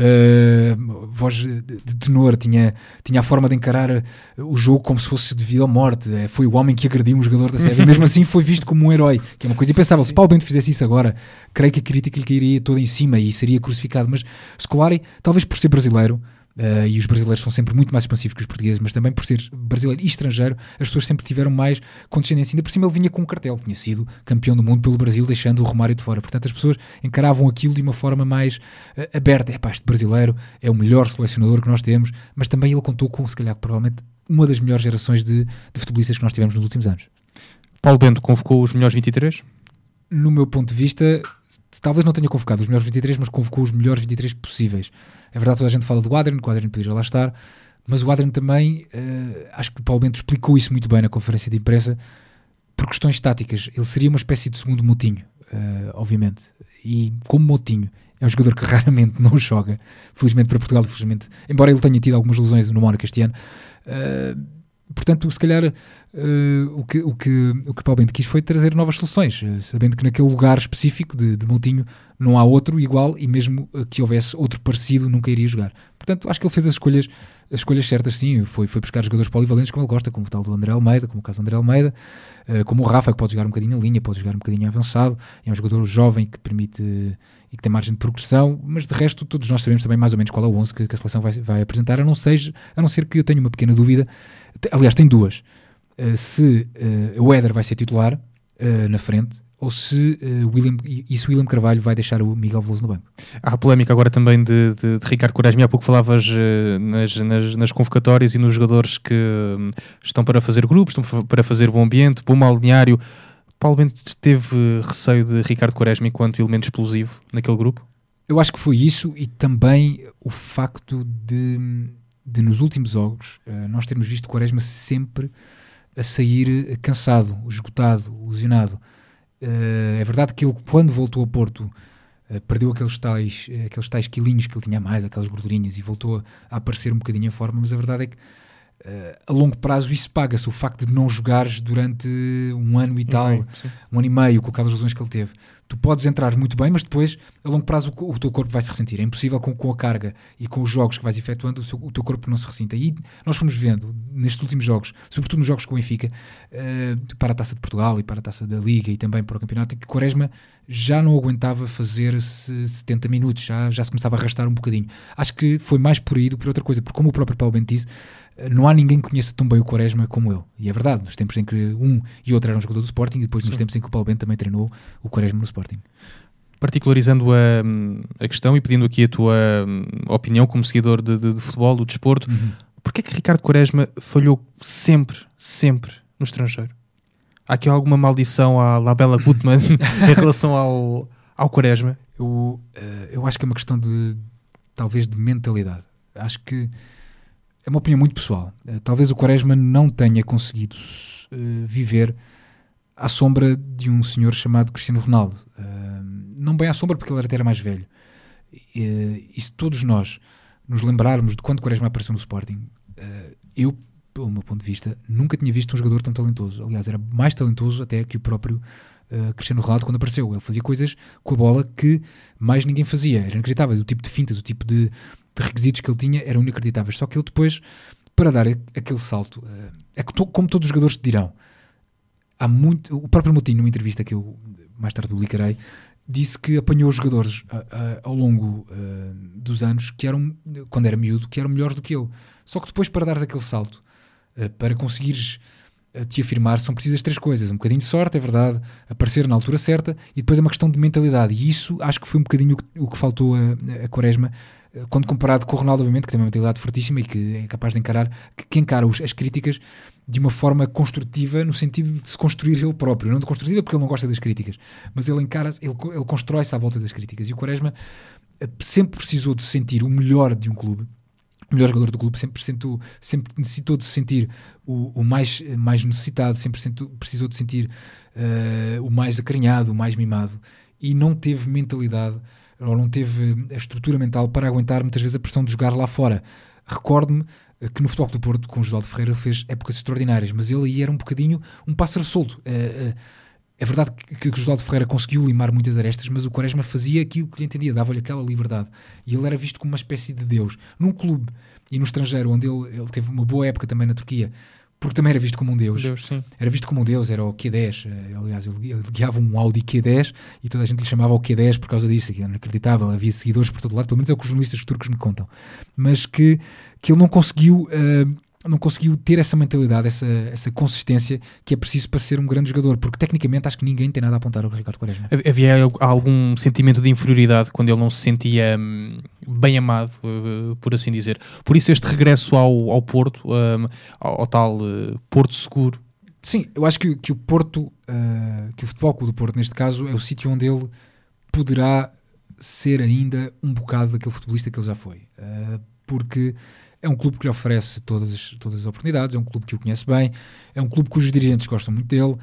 de tenor, tinha a forma de encarar o jogo como se fosse de vida ou morte. Foi o homem que agrediu um jogador da Sérvia, mesmo assim foi visto como um herói, que é uma coisa impensável. Se Paulo Bento fizesse isso agora, creio que a crítica lhe cairia toda em cima e seria crucificado, mas Scolari, talvez por ser brasileiro, e os brasileiros são sempre muito mais expansivos que os portugueses, mas também por ser brasileiro e estrangeiro, as pessoas sempre tiveram mais condescendência. Ainda por cima ele vinha com um cartel, tinha sido campeão do mundo pelo Brasil, deixando o Romário de fora. Portanto, as pessoas encaravam aquilo de uma forma mais aberta. Este brasileiro é o melhor selecionador que nós temos, mas também ele contou com, se calhar, provavelmente uma das melhores gerações de futebolistas que nós tivemos nos últimos anos.
Paulo Bento convocou os melhores 23?
No meu ponto de vista, talvez não tenha convocado os melhores 23, mas convocou os melhores 23 possíveis. É verdade, toda a gente fala do Adrian, que o Adrian poderia lá estar, mas o Adrian também, acho que o Paulo Bento explicou isso muito bem na conferência de imprensa, por questões táticas. Ele seria uma espécie de segundo Moutinho, obviamente. E como Moutinho é um jogador que raramente não joga, felizmente para Portugal, felizmente, embora ele tenha tido algumas lesões no Mónaco este ano, portanto, se calhar o que Paulo Bento quis foi trazer novas soluções, sabendo que naquele lugar específico de Moutinho não há outro igual e mesmo que houvesse outro parecido nunca iria jogar. Portanto, acho que ele fez as escolhas certas, sim. Foi buscar jogadores polivalentes como ele gosta, como o tal do André Almeida, como o caso do André Almeida, como o Rafa, que pode jogar um bocadinho em linha, pode jogar um bocadinho avançado, é um jogador jovem que permite e que tem margem de progressão, mas de resto todos nós sabemos também mais ou menos qual é o 11 que a seleção vai apresentar, a não ser que eu tenha uma pequena dúvida. Aliás, tem duas. Se o Éder vai ser titular na frente, ou se William Carvalho vai deixar o Miguel Veloso no banco.
Há a polémica agora também de Ricardo Quaresma. Há pouco falavas nas convocatórias e nos jogadores que estão para fazer grupos, estão para fazer bom ambiente, bom balneário. Paulo Bento teve receio de Ricardo Quaresma enquanto elemento explosivo naquele grupo?
Eu acho que foi isso e também o facto de nos últimos jogos nós termos visto Quaresma sempre a sair cansado, esgotado, lesionado. É verdade que ele, quando voltou a Porto, perdeu aqueles tais quilinhos que ele tinha mais, aquelas gordurinhas, e voltou a aparecer um bocadinho em forma, mas a verdade é que a longo prazo isso paga-se, o facto de não jogares durante um ano e tal, um ano e meio, com aquelas lesões que ele teve. Tu podes entrar muito bem, mas depois, a longo prazo, o teu corpo vai se ressentir. É impossível com a carga e com os jogos que vais efetuando, o teu corpo não se ressinta. E nós fomos vendo, nestes últimos jogos, sobretudo nos jogos com o Benfica, para a Taça de Portugal e para a Taça da Liga e também para o Campeonato, que Quaresma já não aguentava fazer 70 minutos, já se começava a arrastar um bocadinho. Acho que foi mais por aí do que por outra coisa, porque como o próprio Paulo Bento disse, não há ninguém que conheça tão bem o Quaresma como ele. E é verdade, nos tempos em que um e outro eram jogador do Sporting, e depois nos tempos em que o Paulo Bento também treinou o Quaresma no Sporting.
Particularizando a questão e pedindo aqui a tua opinião como seguidor de futebol, do desporto, porquê é que Ricardo Quaresma falhou sempre no estrangeiro? Há aqui alguma maldição à Labella Gutmann em relação ao Quaresma?
Eu acho que é uma questão talvez de mentalidade. Acho que é uma opinião muito pessoal. Talvez o Quaresma não tenha conseguido viver à sombra de um senhor chamado Cristiano Ronaldo. Não bem à sombra, porque ele até era mais velho. E se todos nós nos lembrarmos de quando Quaresma apareceu no Sporting, eu, pelo meu ponto de vista, nunca tinha visto um jogador tão talentoso. Aliás, era mais talentoso até que o próprio Cristiano Ronaldo quando apareceu. Ele fazia coisas com a bola que mais ninguém fazia. Era inacreditável. O tipo de fintas, o tipo de requisitos que ele tinha eram inacreditáveis. Só que ele depois, para dar aquele salto, como todos os jogadores te dirão, o próprio Moutinho, numa entrevista que eu mais tarde publicarei, disse que apanhou os jogadores ao longo dos anos, quando era miúdo, que eram melhores do que ele. Só que depois, para dares aquele salto, para conseguires te afirmar, são precisas 3 coisas: um bocadinho de sorte, é verdade, aparecer na altura certa, e depois é uma questão de mentalidade. E isso acho que foi um bocadinho o que faltou a Quaresma, quando comparado com o Ronaldo, obviamente, que tem uma mentalidade fortíssima e que é capaz de encarar as críticas de uma forma construtiva, no sentido de se construir ele próprio, não de construtiva porque ele não gosta das críticas, mas ele constrói-se à volta das críticas. E o Quaresma sempre precisou de sentir o melhor de um clube, o melhor jogador do clube, sempre necessitou de se sentir o mais necessitado, sempre precisou de sentir o mais acarinhado, o mais mimado, e não teve mentalidade, ou não teve a estrutura mental para aguentar muitas vezes a pressão de jogar lá fora. Recordo-me que no Futebol Clube do Porto, com o Josualdo Ferreira, fez épocas extraordinárias, mas ele aí era um bocadinho um pássaro solto. É verdade que o Josualdo Ferreira conseguiu limar muitas arestas, mas o Quaresma fazia aquilo que lhe entendia, dava-lhe aquela liberdade, e ele era visto como uma espécie de Deus. Num clube e no estrangeiro, onde ele teve uma boa época também na Turquia, porque também era visto como um Deus. Era visto como um Deus, era o Q10. Aliás, ele guiava um Audi Q10 e toda a gente lhe chamava o Q10 por causa disso, que era inacreditável. Havia seguidores por todo lado, pelo menos é o que os jornalistas turcos me contam. Mas que ele não conseguiu ter essa mentalidade, essa consistência que é preciso para ser um grande jogador, porque tecnicamente acho que ninguém tem nada a apontar ao Ricardo Quaresma.
Havia algum sentimento de inferioridade quando ele não se sentia bem amado, por assim dizer. Por isso este regresso ao Porto, ao tal Porto seguro.
Sim, eu acho que o Porto, que o Futebol Clube do Porto, neste caso, é o sítio onde ele poderá ser ainda um bocado daquele futebolista que ele já foi. Porque é um clube que lhe oferece todas as oportunidades, é um clube que o conhece bem, é um clube cujos dirigentes gostam muito dele,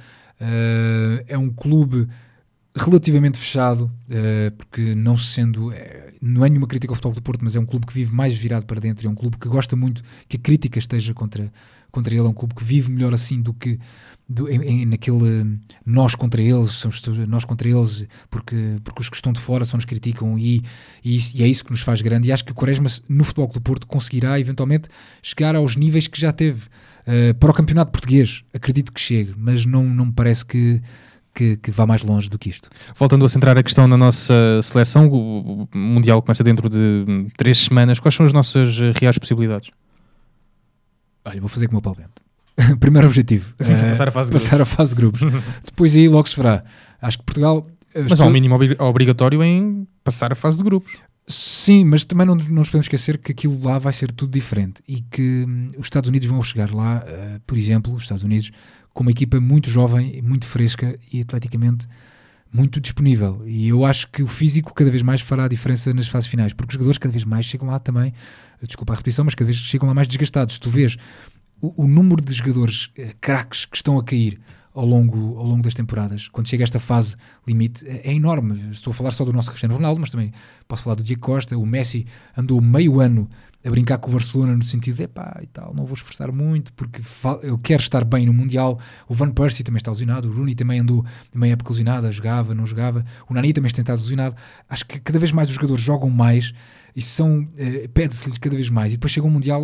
é um clube relativamente fechado, porque não é nenhuma crítica ao Futebol do Porto, mas é um clube que vive mais virado para dentro, é um clube que gosta muito que a crítica esteja contra ele, é um clube que vive melhor assim do que naquele nós contra eles, somos nós contra eles, porque os que estão de fora só nos criticam, e é isso que nos faz grande. E acho que o Quaresma no Futebol do Porto conseguirá eventualmente chegar aos níveis que já teve para o campeonato português. Acredito que chegue, mas não me parece que vá mais longe do que isto.
Voltando a centrar a questão na nossa seleção, o Mundial começa dentro de 3 semanas. Quais são as nossas reais possibilidades?
Olha, vou fazer como o Paulo Bento. Primeiro objetivo, passar a fase de grupos. Depois aí logo se verá. Acho que Portugal...
Mas há um mínimo obrigatório em passar a fase de grupos.
Sim, mas também não nos podemos esquecer que aquilo lá vai ser tudo diferente e que os Estados Unidos vão chegar lá, por exemplo, os Estados Unidos, com uma equipa muito jovem, muito fresca e atleticamente muito disponível. E eu acho que o físico cada vez mais fará a diferença nas fases finais, porque os jogadores cada vez mais chegam lá também, desculpa a repetição, mas cada vez chegam lá mais desgastados. Tu vês o número de jogadores craques que estão a cair ao longo das temporadas, quando chega a esta fase limite, é enorme. Estou a falar só do nosso Cristiano Ronaldo, mas também posso falar do Diego Costa. O Messi andou meio ano a brincar com o Barcelona no sentido de e tal, não vou esforçar muito porque ele quer estar bem no Mundial. O Van Persie também está lesionado, o Rooney também andou meia época lesionada, jogava, não jogava, o Nani também está lesionado. Acho que cada vez mais os jogadores jogam mais e pede-se-lhes cada vez mais, e depois chega o Mundial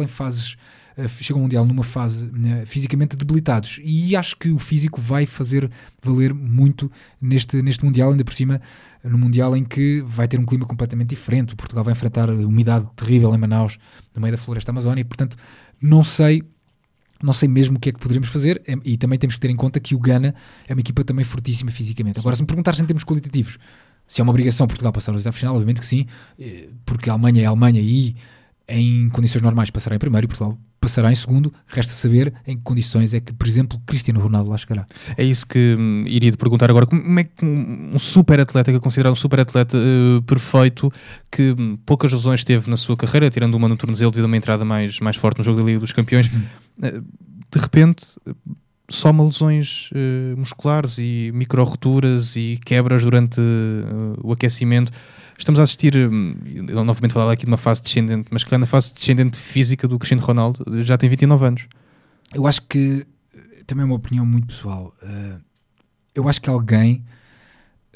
numa fase fisicamente debilitados, e acho que o físico vai fazer valer muito neste Mundial, ainda por cima no Mundial em que vai ter um clima completamente diferente. O Portugal vai enfrentar umidade terrível em Manaus, no meio da floresta amazónica, e portanto não sei mesmo o que é que poderíamos fazer, e também temos que ter em conta que o Ghana é uma equipa também fortíssima fisicamente. Agora, se me perguntares em termos qualitativos, se é uma obrigação Portugal passar aos oitavos de final, obviamente que sim, porque a Alemanha é a Alemanha e em condições normais passará em primeiro e Portugal passará em segundo. Resta saber em que condições é que, por exemplo, Cristiano Ronaldo lá chegará.
É isso que iria te perguntar agora. Como é que um super atleta, que é considerado um super atleta perfeito, que poucas lesões teve na sua carreira, tirando uma no tornozelo devido a uma entrada mais forte no jogo da Liga dos Campeões, de repente soma lesões musculares e micro-roturas e quebras durante o aquecimento. Estamos a assistir, novamente falar aqui de uma fase descendente, mas que na fase descendente física do Cristiano Ronaldo já tem 29 anos.
Eu acho que, também é uma opinião muito pessoal, eu acho que alguém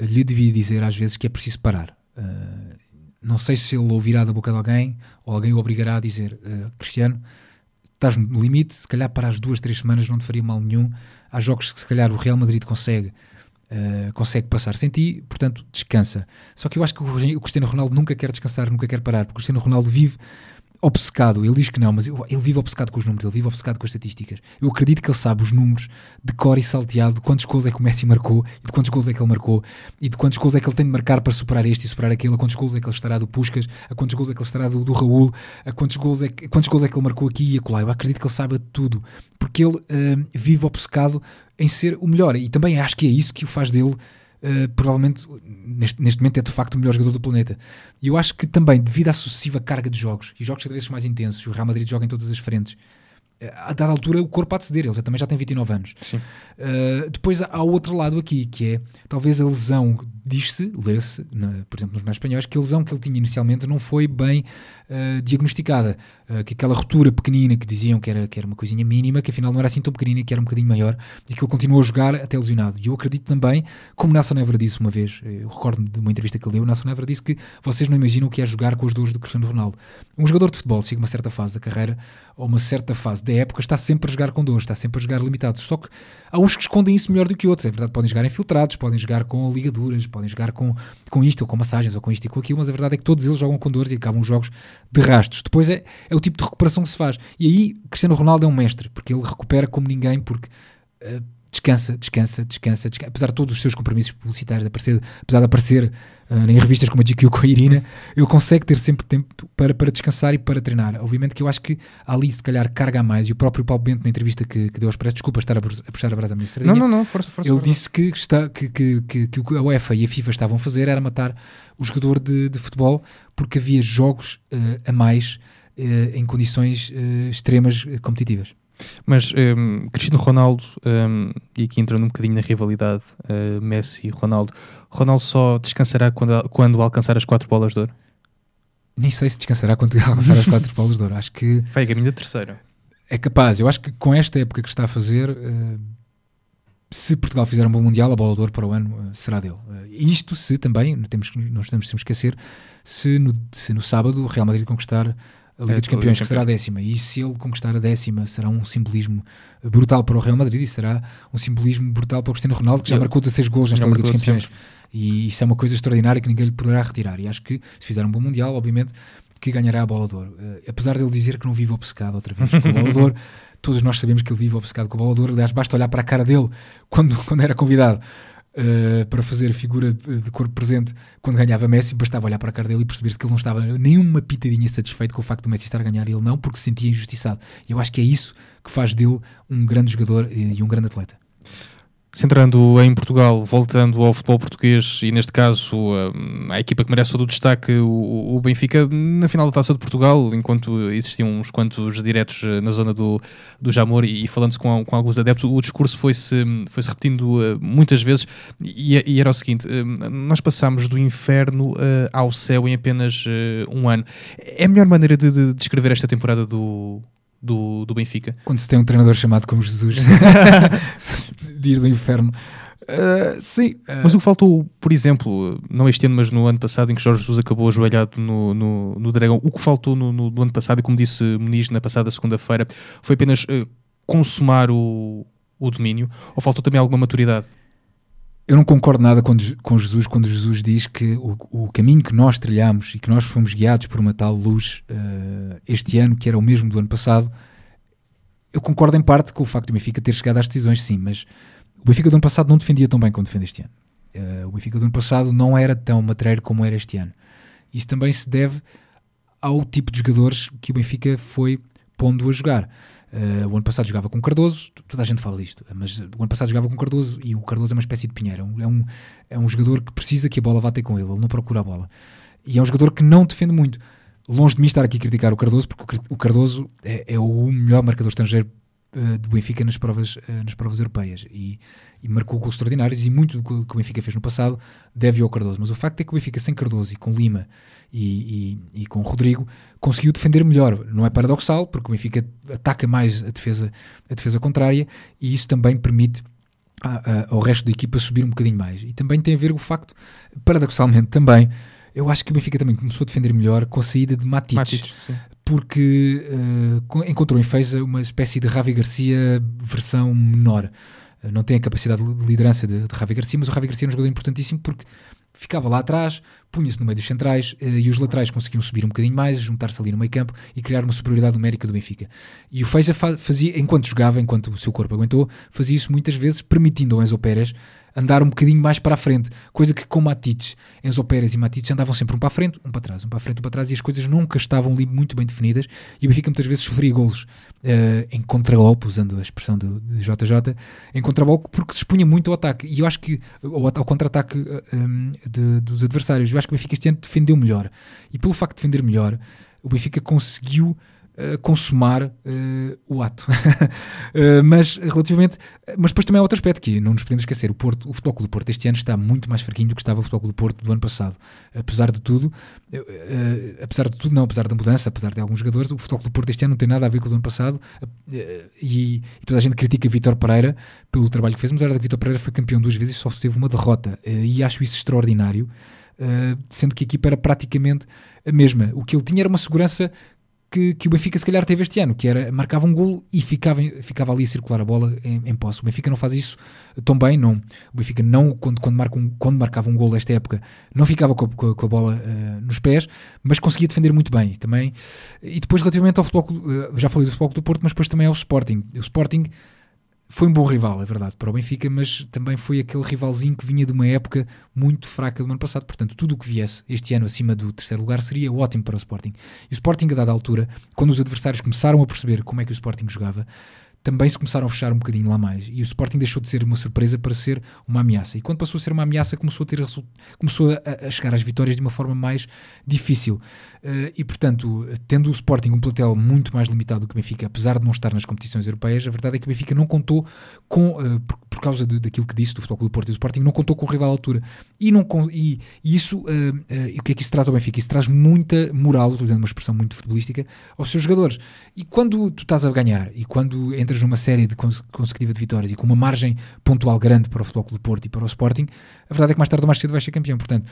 lhe devia dizer às vezes que é preciso parar. Não sei se ele ouvirá da boca de alguém ou alguém o obrigará a dizer Cristiano, estás no limite, se calhar para as 2-3 semanas não te faria mal nenhum. Há jogos que se calhar o Real Madrid consegue passar sem ti, portanto descansa. Só que eu acho que o Cristiano Ronaldo nunca quer descansar, nunca quer parar, porque o Cristiano Ronaldo vive obcecado, ele diz que não, mas ele vive obcecado com os números, ele vive obcecado com as estatísticas. Eu acredito que ele sabe os números de cor e salteado, de quantos gols é que o Messi marcou, e de quantos gols é que ele marcou, e de quantos gols é que ele tem de marcar para superar este e superar aquele, a quantos gols é que ele estará do Puskás, a quantos gols é que ele estará do Raul, a quantos gols é que ele marcou aqui e acolá. Eu acredito que ele saiba tudo, porque ele vive obcecado em ser o melhor, e também acho que é isso que o faz dele provavelmente neste momento é de facto o melhor jogador do planeta. E eu acho que também devido à sucessiva carga de jogos e jogos cada vez mais intensos, o Real Madrid joga em todas as frentes, a dada altura o corpo há de ceder, ele também já tem 29 anos. Depois há o outro lado aqui, que é talvez a lesão, lê-se, por exemplo nos jornais espanhóis, que a lesão que ele tinha inicialmente não foi bem diagnosticada, que aquela ruptura pequenina que diziam que era uma coisinha mínima, que afinal não era assim tão pequenina, que era um bocadinho maior, e que ele continuou a jogar até lesionado. E eu acredito também, como Nelson Évora disse uma vez, eu recordo-me de uma entrevista que ele deu, Nelson Évora disse que vocês não imaginam o que é jogar com as dores do Cristiano Ronaldo. Um jogador de futebol chega a uma certa fase da carreira, ou uma certa fase da época, está sempre a jogar com dores, está sempre a jogar limitados. Só que há uns que escondem isso melhor do que outros. É verdade, podem jogar infiltrados, podem jogar com ligaduras, podem jogar com isto, ou com massagens, ou com isto e com aquilo, mas a verdade é que todos eles jogam com dores e acabam os jogos de rastos. Depois é o tipo de recuperação que se faz. E aí Cristiano Ronaldo é um mestre, porque ele recupera como ninguém, porque descansa. Apesar de todos os seus compromissos publicitários, apesar de aparecer em revistas como a GQ com a Irina, ele consegue ter sempre tempo para descansar e para treinar. Obviamente que eu acho que ali se calhar carga a mais, e o próprio Paulo Bento na entrevista que deu ao Expresso, desculpa estar a puxar a brasa à minha sardinha,
não, força.
Ele disse que o que a UEFA e a FIFA estavam a fazer era matar o jogador de futebol, porque havia jogos a mais em condições extremas competitivas.
Mas Cristiano Ronaldo, e aqui entrando um bocadinho na rivalidade Messi e Ronaldo só descansará quando alcançar as 4 bolas de ouro?
Nem sei se descansará quando alcançar as 4 bolas de ouro. Acho que
vai a caminho da terceira.
É capaz. Eu acho que com esta época que está a fazer, se Portugal fizer um bom Mundial, a bola de ouro para o ano será dele. Isto se também, nós temos que esquecer, se no sábado o Real Madrid conquistar a Liga dos Campeões, que será a 10ª, e se ele conquistar a 10ª, será um simbolismo brutal para o Real Madrid, e será um simbolismo brutal para o Cristiano Ronaldo, que já marcou 16 golos nesta Liga dos Campeões, e isso é uma coisa extraordinária que ninguém lhe poderá retirar. E acho que se fizer um bom Mundial, obviamente que ganhará a bola de ouro, apesar de ele dizer que não vive obcecado outra vez com a bola de ouro. Todos nós sabemos que ele vive obcecado com a bola de ouro. Aliás, basta olhar para a cara dele quando era convidado para fazer figura de corpo presente quando ganhava Messi, bastava olhar para a cara dele e perceber-se que ele não estava nenhuma pitadinha satisfeito com o facto do Messi estar a ganhar, e ele não, porque se sentia injustiçado. E eu acho que é isso que faz dele um grande jogador e um grande atleta.
Centrando em Portugal, voltando ao futebol português, e neste caso a equipa que merece todo o destaque, o Benfica, na final da Taça de Portugal, enquanto existiam uns quantos diretos na zona do Jamor, e falando-se com alguns adeptos, o discurso foi-se repetindo muitas vezes, e era o seguinte: nós passámos do inferno ao céu em apenas um ano. É a melhor maneira de descrever esta temporada do Benfica?
Quando se tem um treinador chamado como Jesus de ir do inferno. Sim.
Mas o que faltou, por exemplo, não este ano, mas no ano passado, em que Jorge Jesus acabou ajoelhado no Dragão, o que faltou no ano passado, e como disse Muniz na passada segunda-feira, foi apenas consumar o domínio, ou faltou também alguma maturidade?
Eu não concordo nada com Jesus quando Jesus diz que o caminho que nós trilhamos e que nós fomos guiados por uma tal luz este ano, que era o mesmo do ano passado. Eu concordo em parte com o facto do Benfica ter chegado às decisões, sim, mas o Benfica do ano passado não defendia tão bem como defende este ano. O Benfica do ano passado não era tão matreiro como era este ano. Isso também se deve ao tipo de jogadores que o Benfica foi pondo a jogar. O ano passado jogava com o Cardoso, toda a gente fala disto, mas o ano passado jogava com o Cardoso, e o Cardoso é uma espécie de Pinheiro, é um jogador que precisa que a bola vá ter com ele não procura a bola, e é um jogador que não defende muito. Longe de mim estar aqui a criticar o Cardoso, porque o Cardoso é o melhor marcador estrangeiro do Benfica nas provas europeias, e marcou gols extraordinários, e muito do que o Benfica fez no passado deve ao Cardoso. Mas o facto é que o Benfica sem Cardoso e com Lima e com Rodrigo conseguiu defender melhor. Não é paradoxal, porque o Benfica ataca mais a defesa contrária, e isso também permite ao resto da equipa subir um bocadinho mais. E também tem a ver com o facto, paradoxalmente também, eu acho que o Benfica também começou a defender melhor com a saída de Matić, porque encontrou em Feza uma espécie de Javi Garcia versão menor. Não tem a capacidade de liderança de Javi Garcia, mas o Javi Garcia é um jogador importantíssimo porque ficava lá atrás, punha-se no meio dos centrais e os laterais conseguiam subir um bocadinho mais, juntar-se ali no meio campo e criar uma superioridade numérica do Benfica. E o Feza fazia, enquanto jogava, enquanto o seu corpo aguentou, fazia isso muitas vezes, permitindo ao Enzo Pérez andar um bocadinho mais para a frente, coisa que com Matić, Enzo Pérez e Matić andavam sempre um para a frente, um para trás, um para a frente, um para trás, e as coisas nunca estavam ali muito bem definidas, e o Benfica muitas vezes sofria golos em contragolpe, usando a expressão de JJ, em contragolpe, porque se expunha muito ao ataque, e eu acho que ao contra-ataque dos adversários. Eu acho que o Benfica este ano defendeu melhor, e pelo facto de defender melhor, o Benfica conseguiu consumar o ato. Mas depois também há outro aspecto que não nos podemos esquecer. O Futebol Clube do Porto este ano está muito mais fraquinho do que estava o Futebol Clube do Porto do ano passado. Apesar da mudança, apesar de alguns jogadores, o Futebol Clube do Porto este ano não tem nada a ver com o do ano passado, e toda a gente critica Vítor Pereira pelo trabalho que fez, mas a verdade é que Vítor Pereira foi campeão 2 vezes e só teve uma derrota, e acho isso extraordinário, sendo que a equipa era praticamente a mesma. O que ele tinha era uma segurança que o Benfica se calhar teve este ano, que era, marcava um golo e ficava ali a circular a bola em posse. O Benfica não faz isso tão bem, não. O Benfica não, quando marcava um golo esta época, não ficava com a bola nos pés, mas conseguia defender muito bem também. E depois, relativamente ao futebol, já falei do Futebol Clube do Porto, mas depois também ao Sporting. O Sporting foi um bom rival, é verdade, para o Benfica, mas também foi aquele rivalzinho que vinha de uma época muito fraca do ano passado. Portanto, tudo o que viesse este ano acima do terceiro lugar seria ótimo para o Sporting. E o Sporting, a dada altura, quando os adversários começaram a perceber como é que o Sporting jogava, também se começaram a fechar um bocadinho lá mais. E o Sporting deixou de ser uma surpresa para ser uma ameaça. E quando passou a ser uma ameaça, começou a chegar às vitórias de uma forma mais difícil. E, portanto, tendo o Sporting um plantel muito mais limitado do que o Benfica, apesar de não estar nas competições europeias, a verdade é que o Benfica não contou com, por causa daquilo que disse do Futebol Clube do Porto e do Sporting, não contou com o rival à altura. E isso, o que é que isso traz ao Benfica? Isso traz muita moral, utilizando uma expressão muito futebolística, aos seus jogadores. E quando tu estás a ganhar, e quando entras numa série consecutiva de vitórias e com uma margem pontual grande para o Futebol Clube do Porto e para o Sporting, a verdade é que mais tarde ou mais cedo vai ser campeão. Portanto,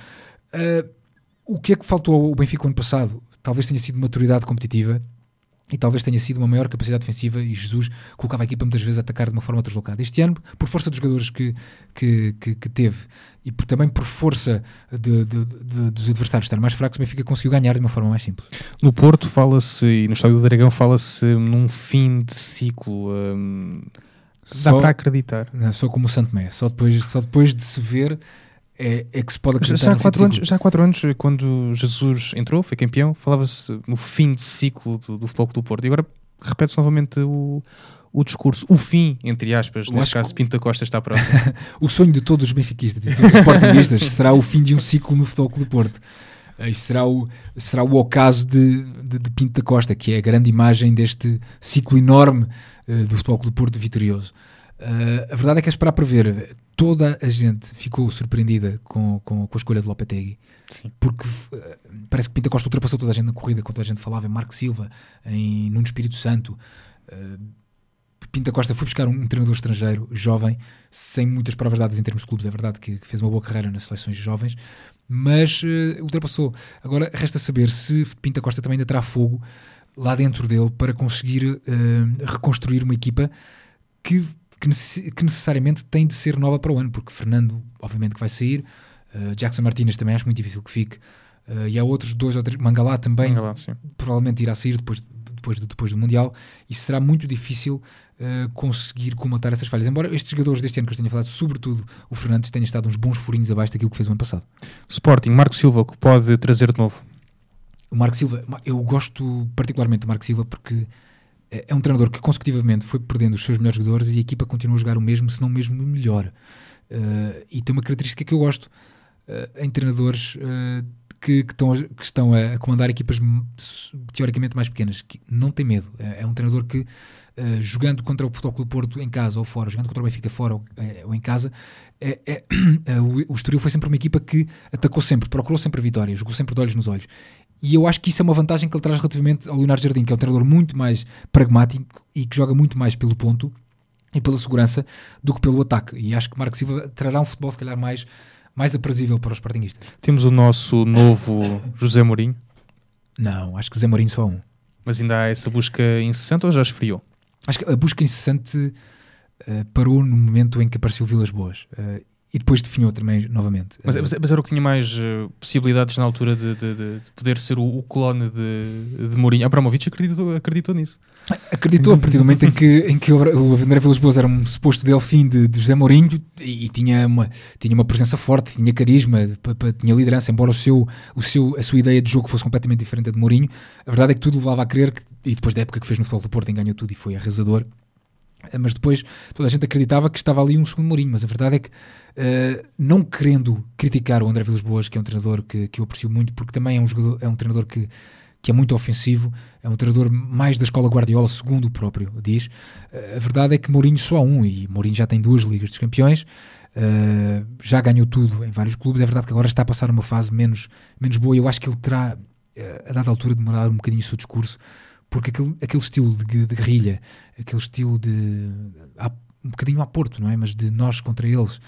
o que é que faltou ao Benfica ano passado? Talvez tenha sido maturidade competitiva e talvez tenha sido uma maior capacidade defensiva, e Jesus colocava a equipa muitas vezes a atacar de uma forma deslocada. Este ano, por força dos jogadores que teve e também por força dos adversários estarem mais fracos, o Benfica conseguiu ganhar de uma forma mais simples.
No Porto fala-se, e no Estádio do Dragão fala-se num fim de ciclo. Dá para acreditar?
Não, só como o Santo Mé, só depois de se ver é que se pode acreditar.
Já há 4 anos, quando Jesus entrou, foi campeão, falava-se no fim de ciclo do Futebol Clube do Porto, e agora repete-se novamente o discurso, o fim, entre aspas, neste caso Pinto da Costa está próximo.
O sonho de todos os benfiquistas e todos os sportinguistas será o fim de um ciclo no Futebol Clube do Porto. Será o ocaso de Pinto da Costa, que é a grande imagem deste ciclo enorme do Futebol Clube do Porto vitorioso. A verdade é que é esperar para ver. Toda a gente ficou surpreendida com a escolha de Lopetegui. Sim. Porque parece que Pinto da Costa ultrapassou toda a gente na corrida, quando toda a gente falava em Marco Silva, em Nuno Espírito Santo. Pinto da Costa foi buscar um treinador estrangeiro, jovem, sem muitas provas dadas em termos de clubes. É verdade que fez uma boa carreira nas seleções jovens, mas ultrapassou. Agora resta saber se Pinto da Costa também ainda terá fogo lá dentro dele para conseguir reconstruir uma equipa que necessariamente tem de ser nova para o ano, porque Fernando, obviamente, que vai sair, Jackson Martínez também acho muito difícil que fique, e há outros 2 ou 3, Mangalá também, provavelmente irá sair depois do Mundial, e será muito difícil conseguir colmatar essas falhas, embora estes jogadores deste ano que eu tenha falado, sobretudo o Fernandes, tenha estado uns bons furinhos abaixo daquilo que fez o ano passado.
Sporting, Marco Silva, que pode trazer de novo?
O Marco Silva, eu gosto particularmente do Marco Silva porque é um treinador que consecutivamente foi perdendo os seus melhores jogadores e a equipa continua a jogar o mesmo, se não mesmo melhor. E tem uma característica que eu gosto em treinadores que estão a comandar equipas teoricamente mais pequenas, que não tem medo. É um treinador que, jogando contra o Futebol Clube do Porto em casa ou fora, jogando contra o Benfica fora ou em casa, o Estoril foi sempre uma equipa que atacou sempre, procurou sempre a vitória, jogou sempre de olhos nos olhos. E eu acho que isso é uma vantagem que ele traz relativamente ao Leonardo Jardim, que é um treinador muito mais pragmático e que joga muito mais pelo ponto, e pela segurança do que pelo ataque. E acho que Marco Silva trará um futebol, se calhar, mais aprazível para os sportinguistas.
Temos o nosso novo José Mourinho.
Não, acho que José Mourinho só há um.
Mas ainda há essa busca incessante ou já esfriou?
Acho que a busca incessante parou no momento em que apareceu Vilas Boas. E depois definhou também novamente.
Mas era o que tinha mais possibilidades na altura de poder ser o clone de Mourinho. Abramovich acreditou nisso.
Acreditou a partir do momento em que o André Vilas Boas era um suposto delfim de José Mourinho e tinha uma presença forte, tinha carisma, tinha liderança, embora a sua ideia de jogo fosse completamente diferente da de Mourinho. A verdade é que tudo levava a crer e depois da época que fez no Futebol do Porto, ganhou tudo e foi arrasador. Mas depois toda a gente acreditava que estava ali um segundo Mourinho, mas a verdade é que não querendo criticar o André Vilas Boas, que é um treinador que eu aprecio muito, porque também é um treinador que é muito ofensivo, é um treinador mais da escola Guardiola, segundo o próprio diz. A verdade é que Mourinho só há um, e Mourinho já tem 2 Ligas dos Campeões, já ganhou tudo em vários clubes. É verdade que agora está a passar uma fase menos boa, e eu acho que ele terá, a dada altura, de mudar um bocadinho o seu discurso, porque aquele estilo de guerrilha, aquele estilo um bocadinho a Porto, não é? Mas de nós contra eles,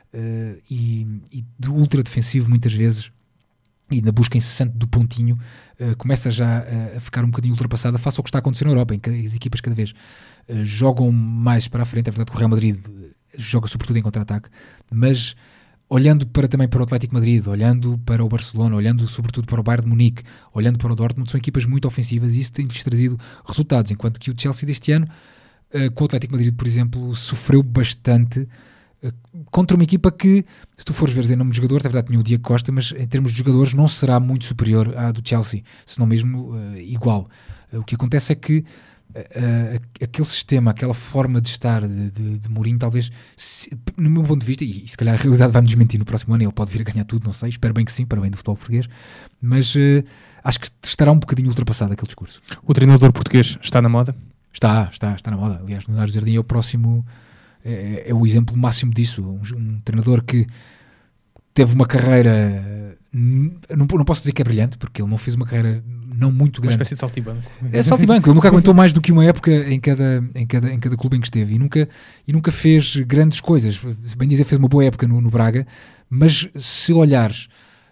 e de ultra defensivo muitas vezes, e na busca incessante do pontinho, começa já a ficar um bocadinho ultrapassada face ao que está a acontecer na Europa, em que as equipas cada vez jogam mais para a frente. É verdade que o Real Madrid joga sobretudo em contra-ataque, mas olhando também para o Atlético Madrid, olhando para o Barcelona, olhando sobretudo para o Bayern de Munique, olhando para o Dortmund, são equipas muito ofensivas, e isso tem-lhes trazido resultados, enquanto que o Chelsea deste ano, com o Atlético Madrid, por exemplo, sofreu bastante contra uma equipa que, se tu fores ver em nome de jogadores, é verdade, tinha o Diego Costa, mas em termos de jogadores não será muito superior à do Chelsea, se não mesmo igual. O que acontece é que aquele sistema, aquela forma de estar de Mourinho, talvez, no meu ponto de vista, e se calhar a realidade vai-me desmentir no próximo ano, ele pode vir a ganhar tudo, não sei, espero bem que sim, para bem do futebol português, mas acho que estará um bocadinho ultrapassado aquele discurso.
O treinador português está na moda?
Está na moda. Aliás, Leonardo Jardim é o próximo, é o exemplo máximo disso. Um treinador que teve uma carreira, não posso dizer que é brilhante, porque ele não fez uma carreira não muito grande.
Uma espécie de saltibanco.
É saltibanco, ele nunca aguentou mais do que uma época em cada clube em que esteve, e nunca fez grandes coisas. Bem dizer, fez uma boa época no Braga, mas se olhares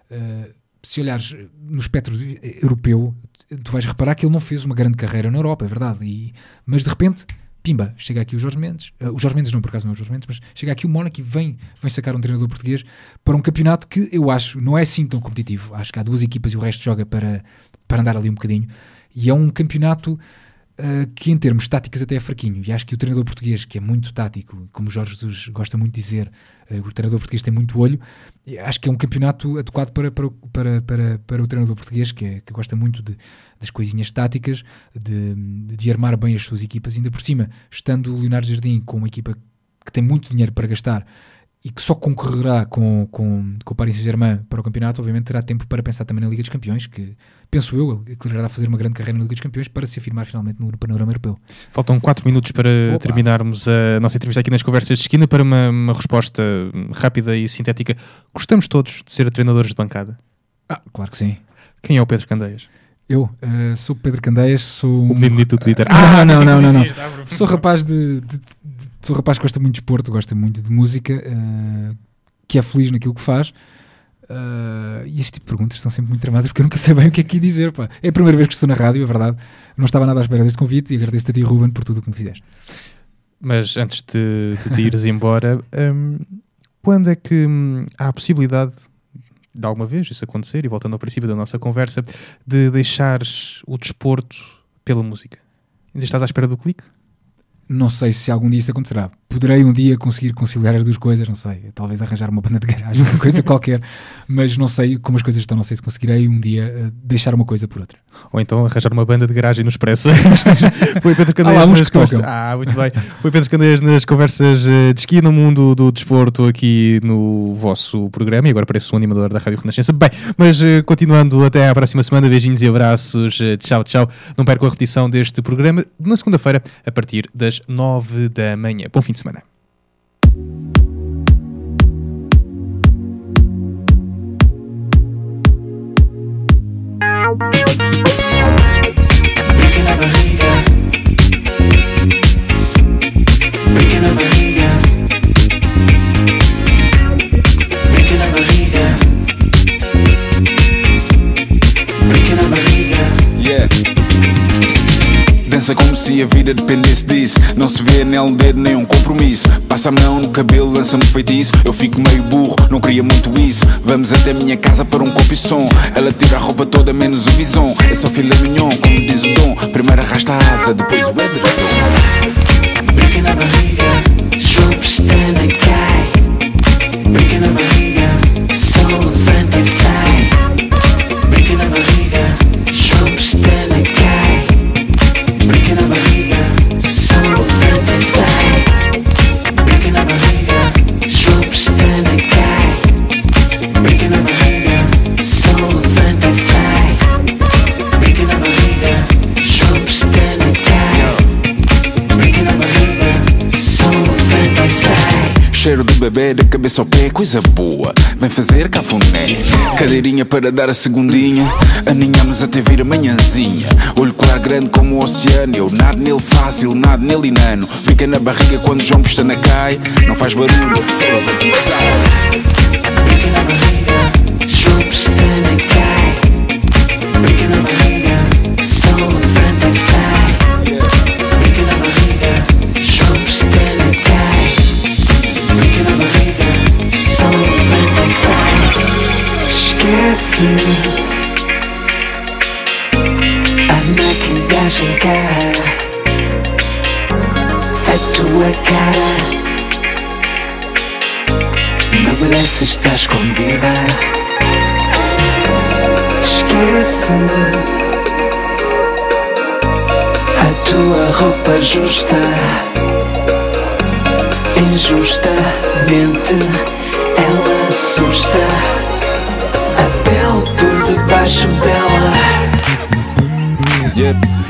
no espectro europeu, tu vais reparar que ele não fez uma grande carreira na Europa, é verdade, mas de repente, pimba, chega aqui o Jorge Mendes, não, por acaso não é o Jorge Mendes, mas chega aqui o Mónaco e vem sacar um treinador português para um campeonato que eu acho não é assim tão competitivo. Acho que há 2 equipas e o resto joga para andar ali um bocadinho, e é um campeonato que em termos táticos até é fraquinho, e acho que o treinador português, que é muito tático, como o Jorge Jesus gosta muito de dizer, o treinador português tem muito olho, acho que é um campeonato adequado para o treinador português, que gosta muito das coisinhas táticas, de armar bem as suas equipas, ainda por cima, estando o Leonardo Jardim com uma equipa que tem muito dinheiro para gastar e que só concorrerá com o Paris Saint-Germain para o campeonato, obviamente terá tempo para pensar também na Liga dos Campeões, que penso eu, ele quererá fazer uma grande carreira na Liga dos Campeões para se afirmar finalmente no panorama europeu.
Faltam 4 minutos para terminarmos a nossa entrevista aqui nas Conversas de Esquina, para uma resposta rápida e sintética. Gostamos todos de ser treinadores de bancada?
Claro que sim.
Quem é o Pedro Candeias?
Eu sou Pedro Candeias, sou...
O menino do Twitter.
Não. Sou rapaz sou rapaz que gosta muito de desporto, gosta muito de música, que é feliz naquilo que faz, e este tipo de perguntas são sempre muito tramadas, porque eu nunca sei bem o que é que ia dizer, pá. É a primeira vez que estou na rádio, é verdade. Não estava nada à espera deste convite, e agradeço-te a ti, Ruben, por tudo o que me fizeste.
Mas antes de te ires embora, quando é que há a possibilidade de alguma vez isso acontecer, e voltando ao princípio da nossa conversa, de deixares o desporto pela música? Ainda estás à espera do clique?
Não sei se algum dia isso acontecerá. Poderei um dia conseguir conciliar as 2 coisas, não sei. Talvez arranjar uma banda de garagem, uma coisa qualquer. Mas não sei como as coisas estão. Não sei se conseguirei um dia deixar uma coisa por outra.
Ou então arranjar uma banda de garagem no Expresso. Foi Pedro Candeias
nas conversas.
Muito bem. Foi Pedro Candeias nas Conversas de Esquina, no mundo do desporto, aqui no vosso programa. E agora parece um animador da Rádio Renascença. Bem, mas continuando, até à próxima semana. Beijinhos e abraços. Tchau, tchau. Não percam a repetição deste programa na segunda-feira, a partir das 9 da manhã. Bom fim de semana.
Breaking
sei como se a vida dependesse disso. Não se vê nela um dedo nem um compromisso. Passa a mão no cabelo, lança-me feitiço. Eu fico meio burro, não queria muito isso. Vamos até a minha casa para um copo e som. Ela tira a roupa toda menos o bison. É só filé mignon, como diz o Dom. Primeiro arrasta a asa, depois o edredom.
Brinca na barriga, chupa-te na cai. Brinca na barriga, só levanta e sai. Brinca na barriga, chupa-te na cai. Brinca na barriga, só levanta e sai. Brinca na barriga, chupa-te na cai. Brinca na barriga, só levanta e sai. Brinca na barriga, chupa-te na cai. Brinca na barriga, só levanta e sai.
Cheiro de bebê, da cabeça ao pé, coisa boa. Vem fazer cafuné. Cadeirinha para dar a segundinha. Aninhamos até vir a manhãzinha. Olho claro grande como o oceano. Eu nado nele fácil, nado nele enano. Fica na barriga quando o João Pestana cai. Não faz barulho, só levanta e sai.
Brinca na barriga, chupa-te na cai. Brinca na barriga, só levanta e sai. Brinca na barriga, chupa-te na cai. Brinca na barriga, só levanta e sai. Esquece a maquilhagem cara, a tua cara não merece estar escondida. Esquece a tua roupa justa. Injustamente ela assusta a pele por debaixo dela.
Yeah.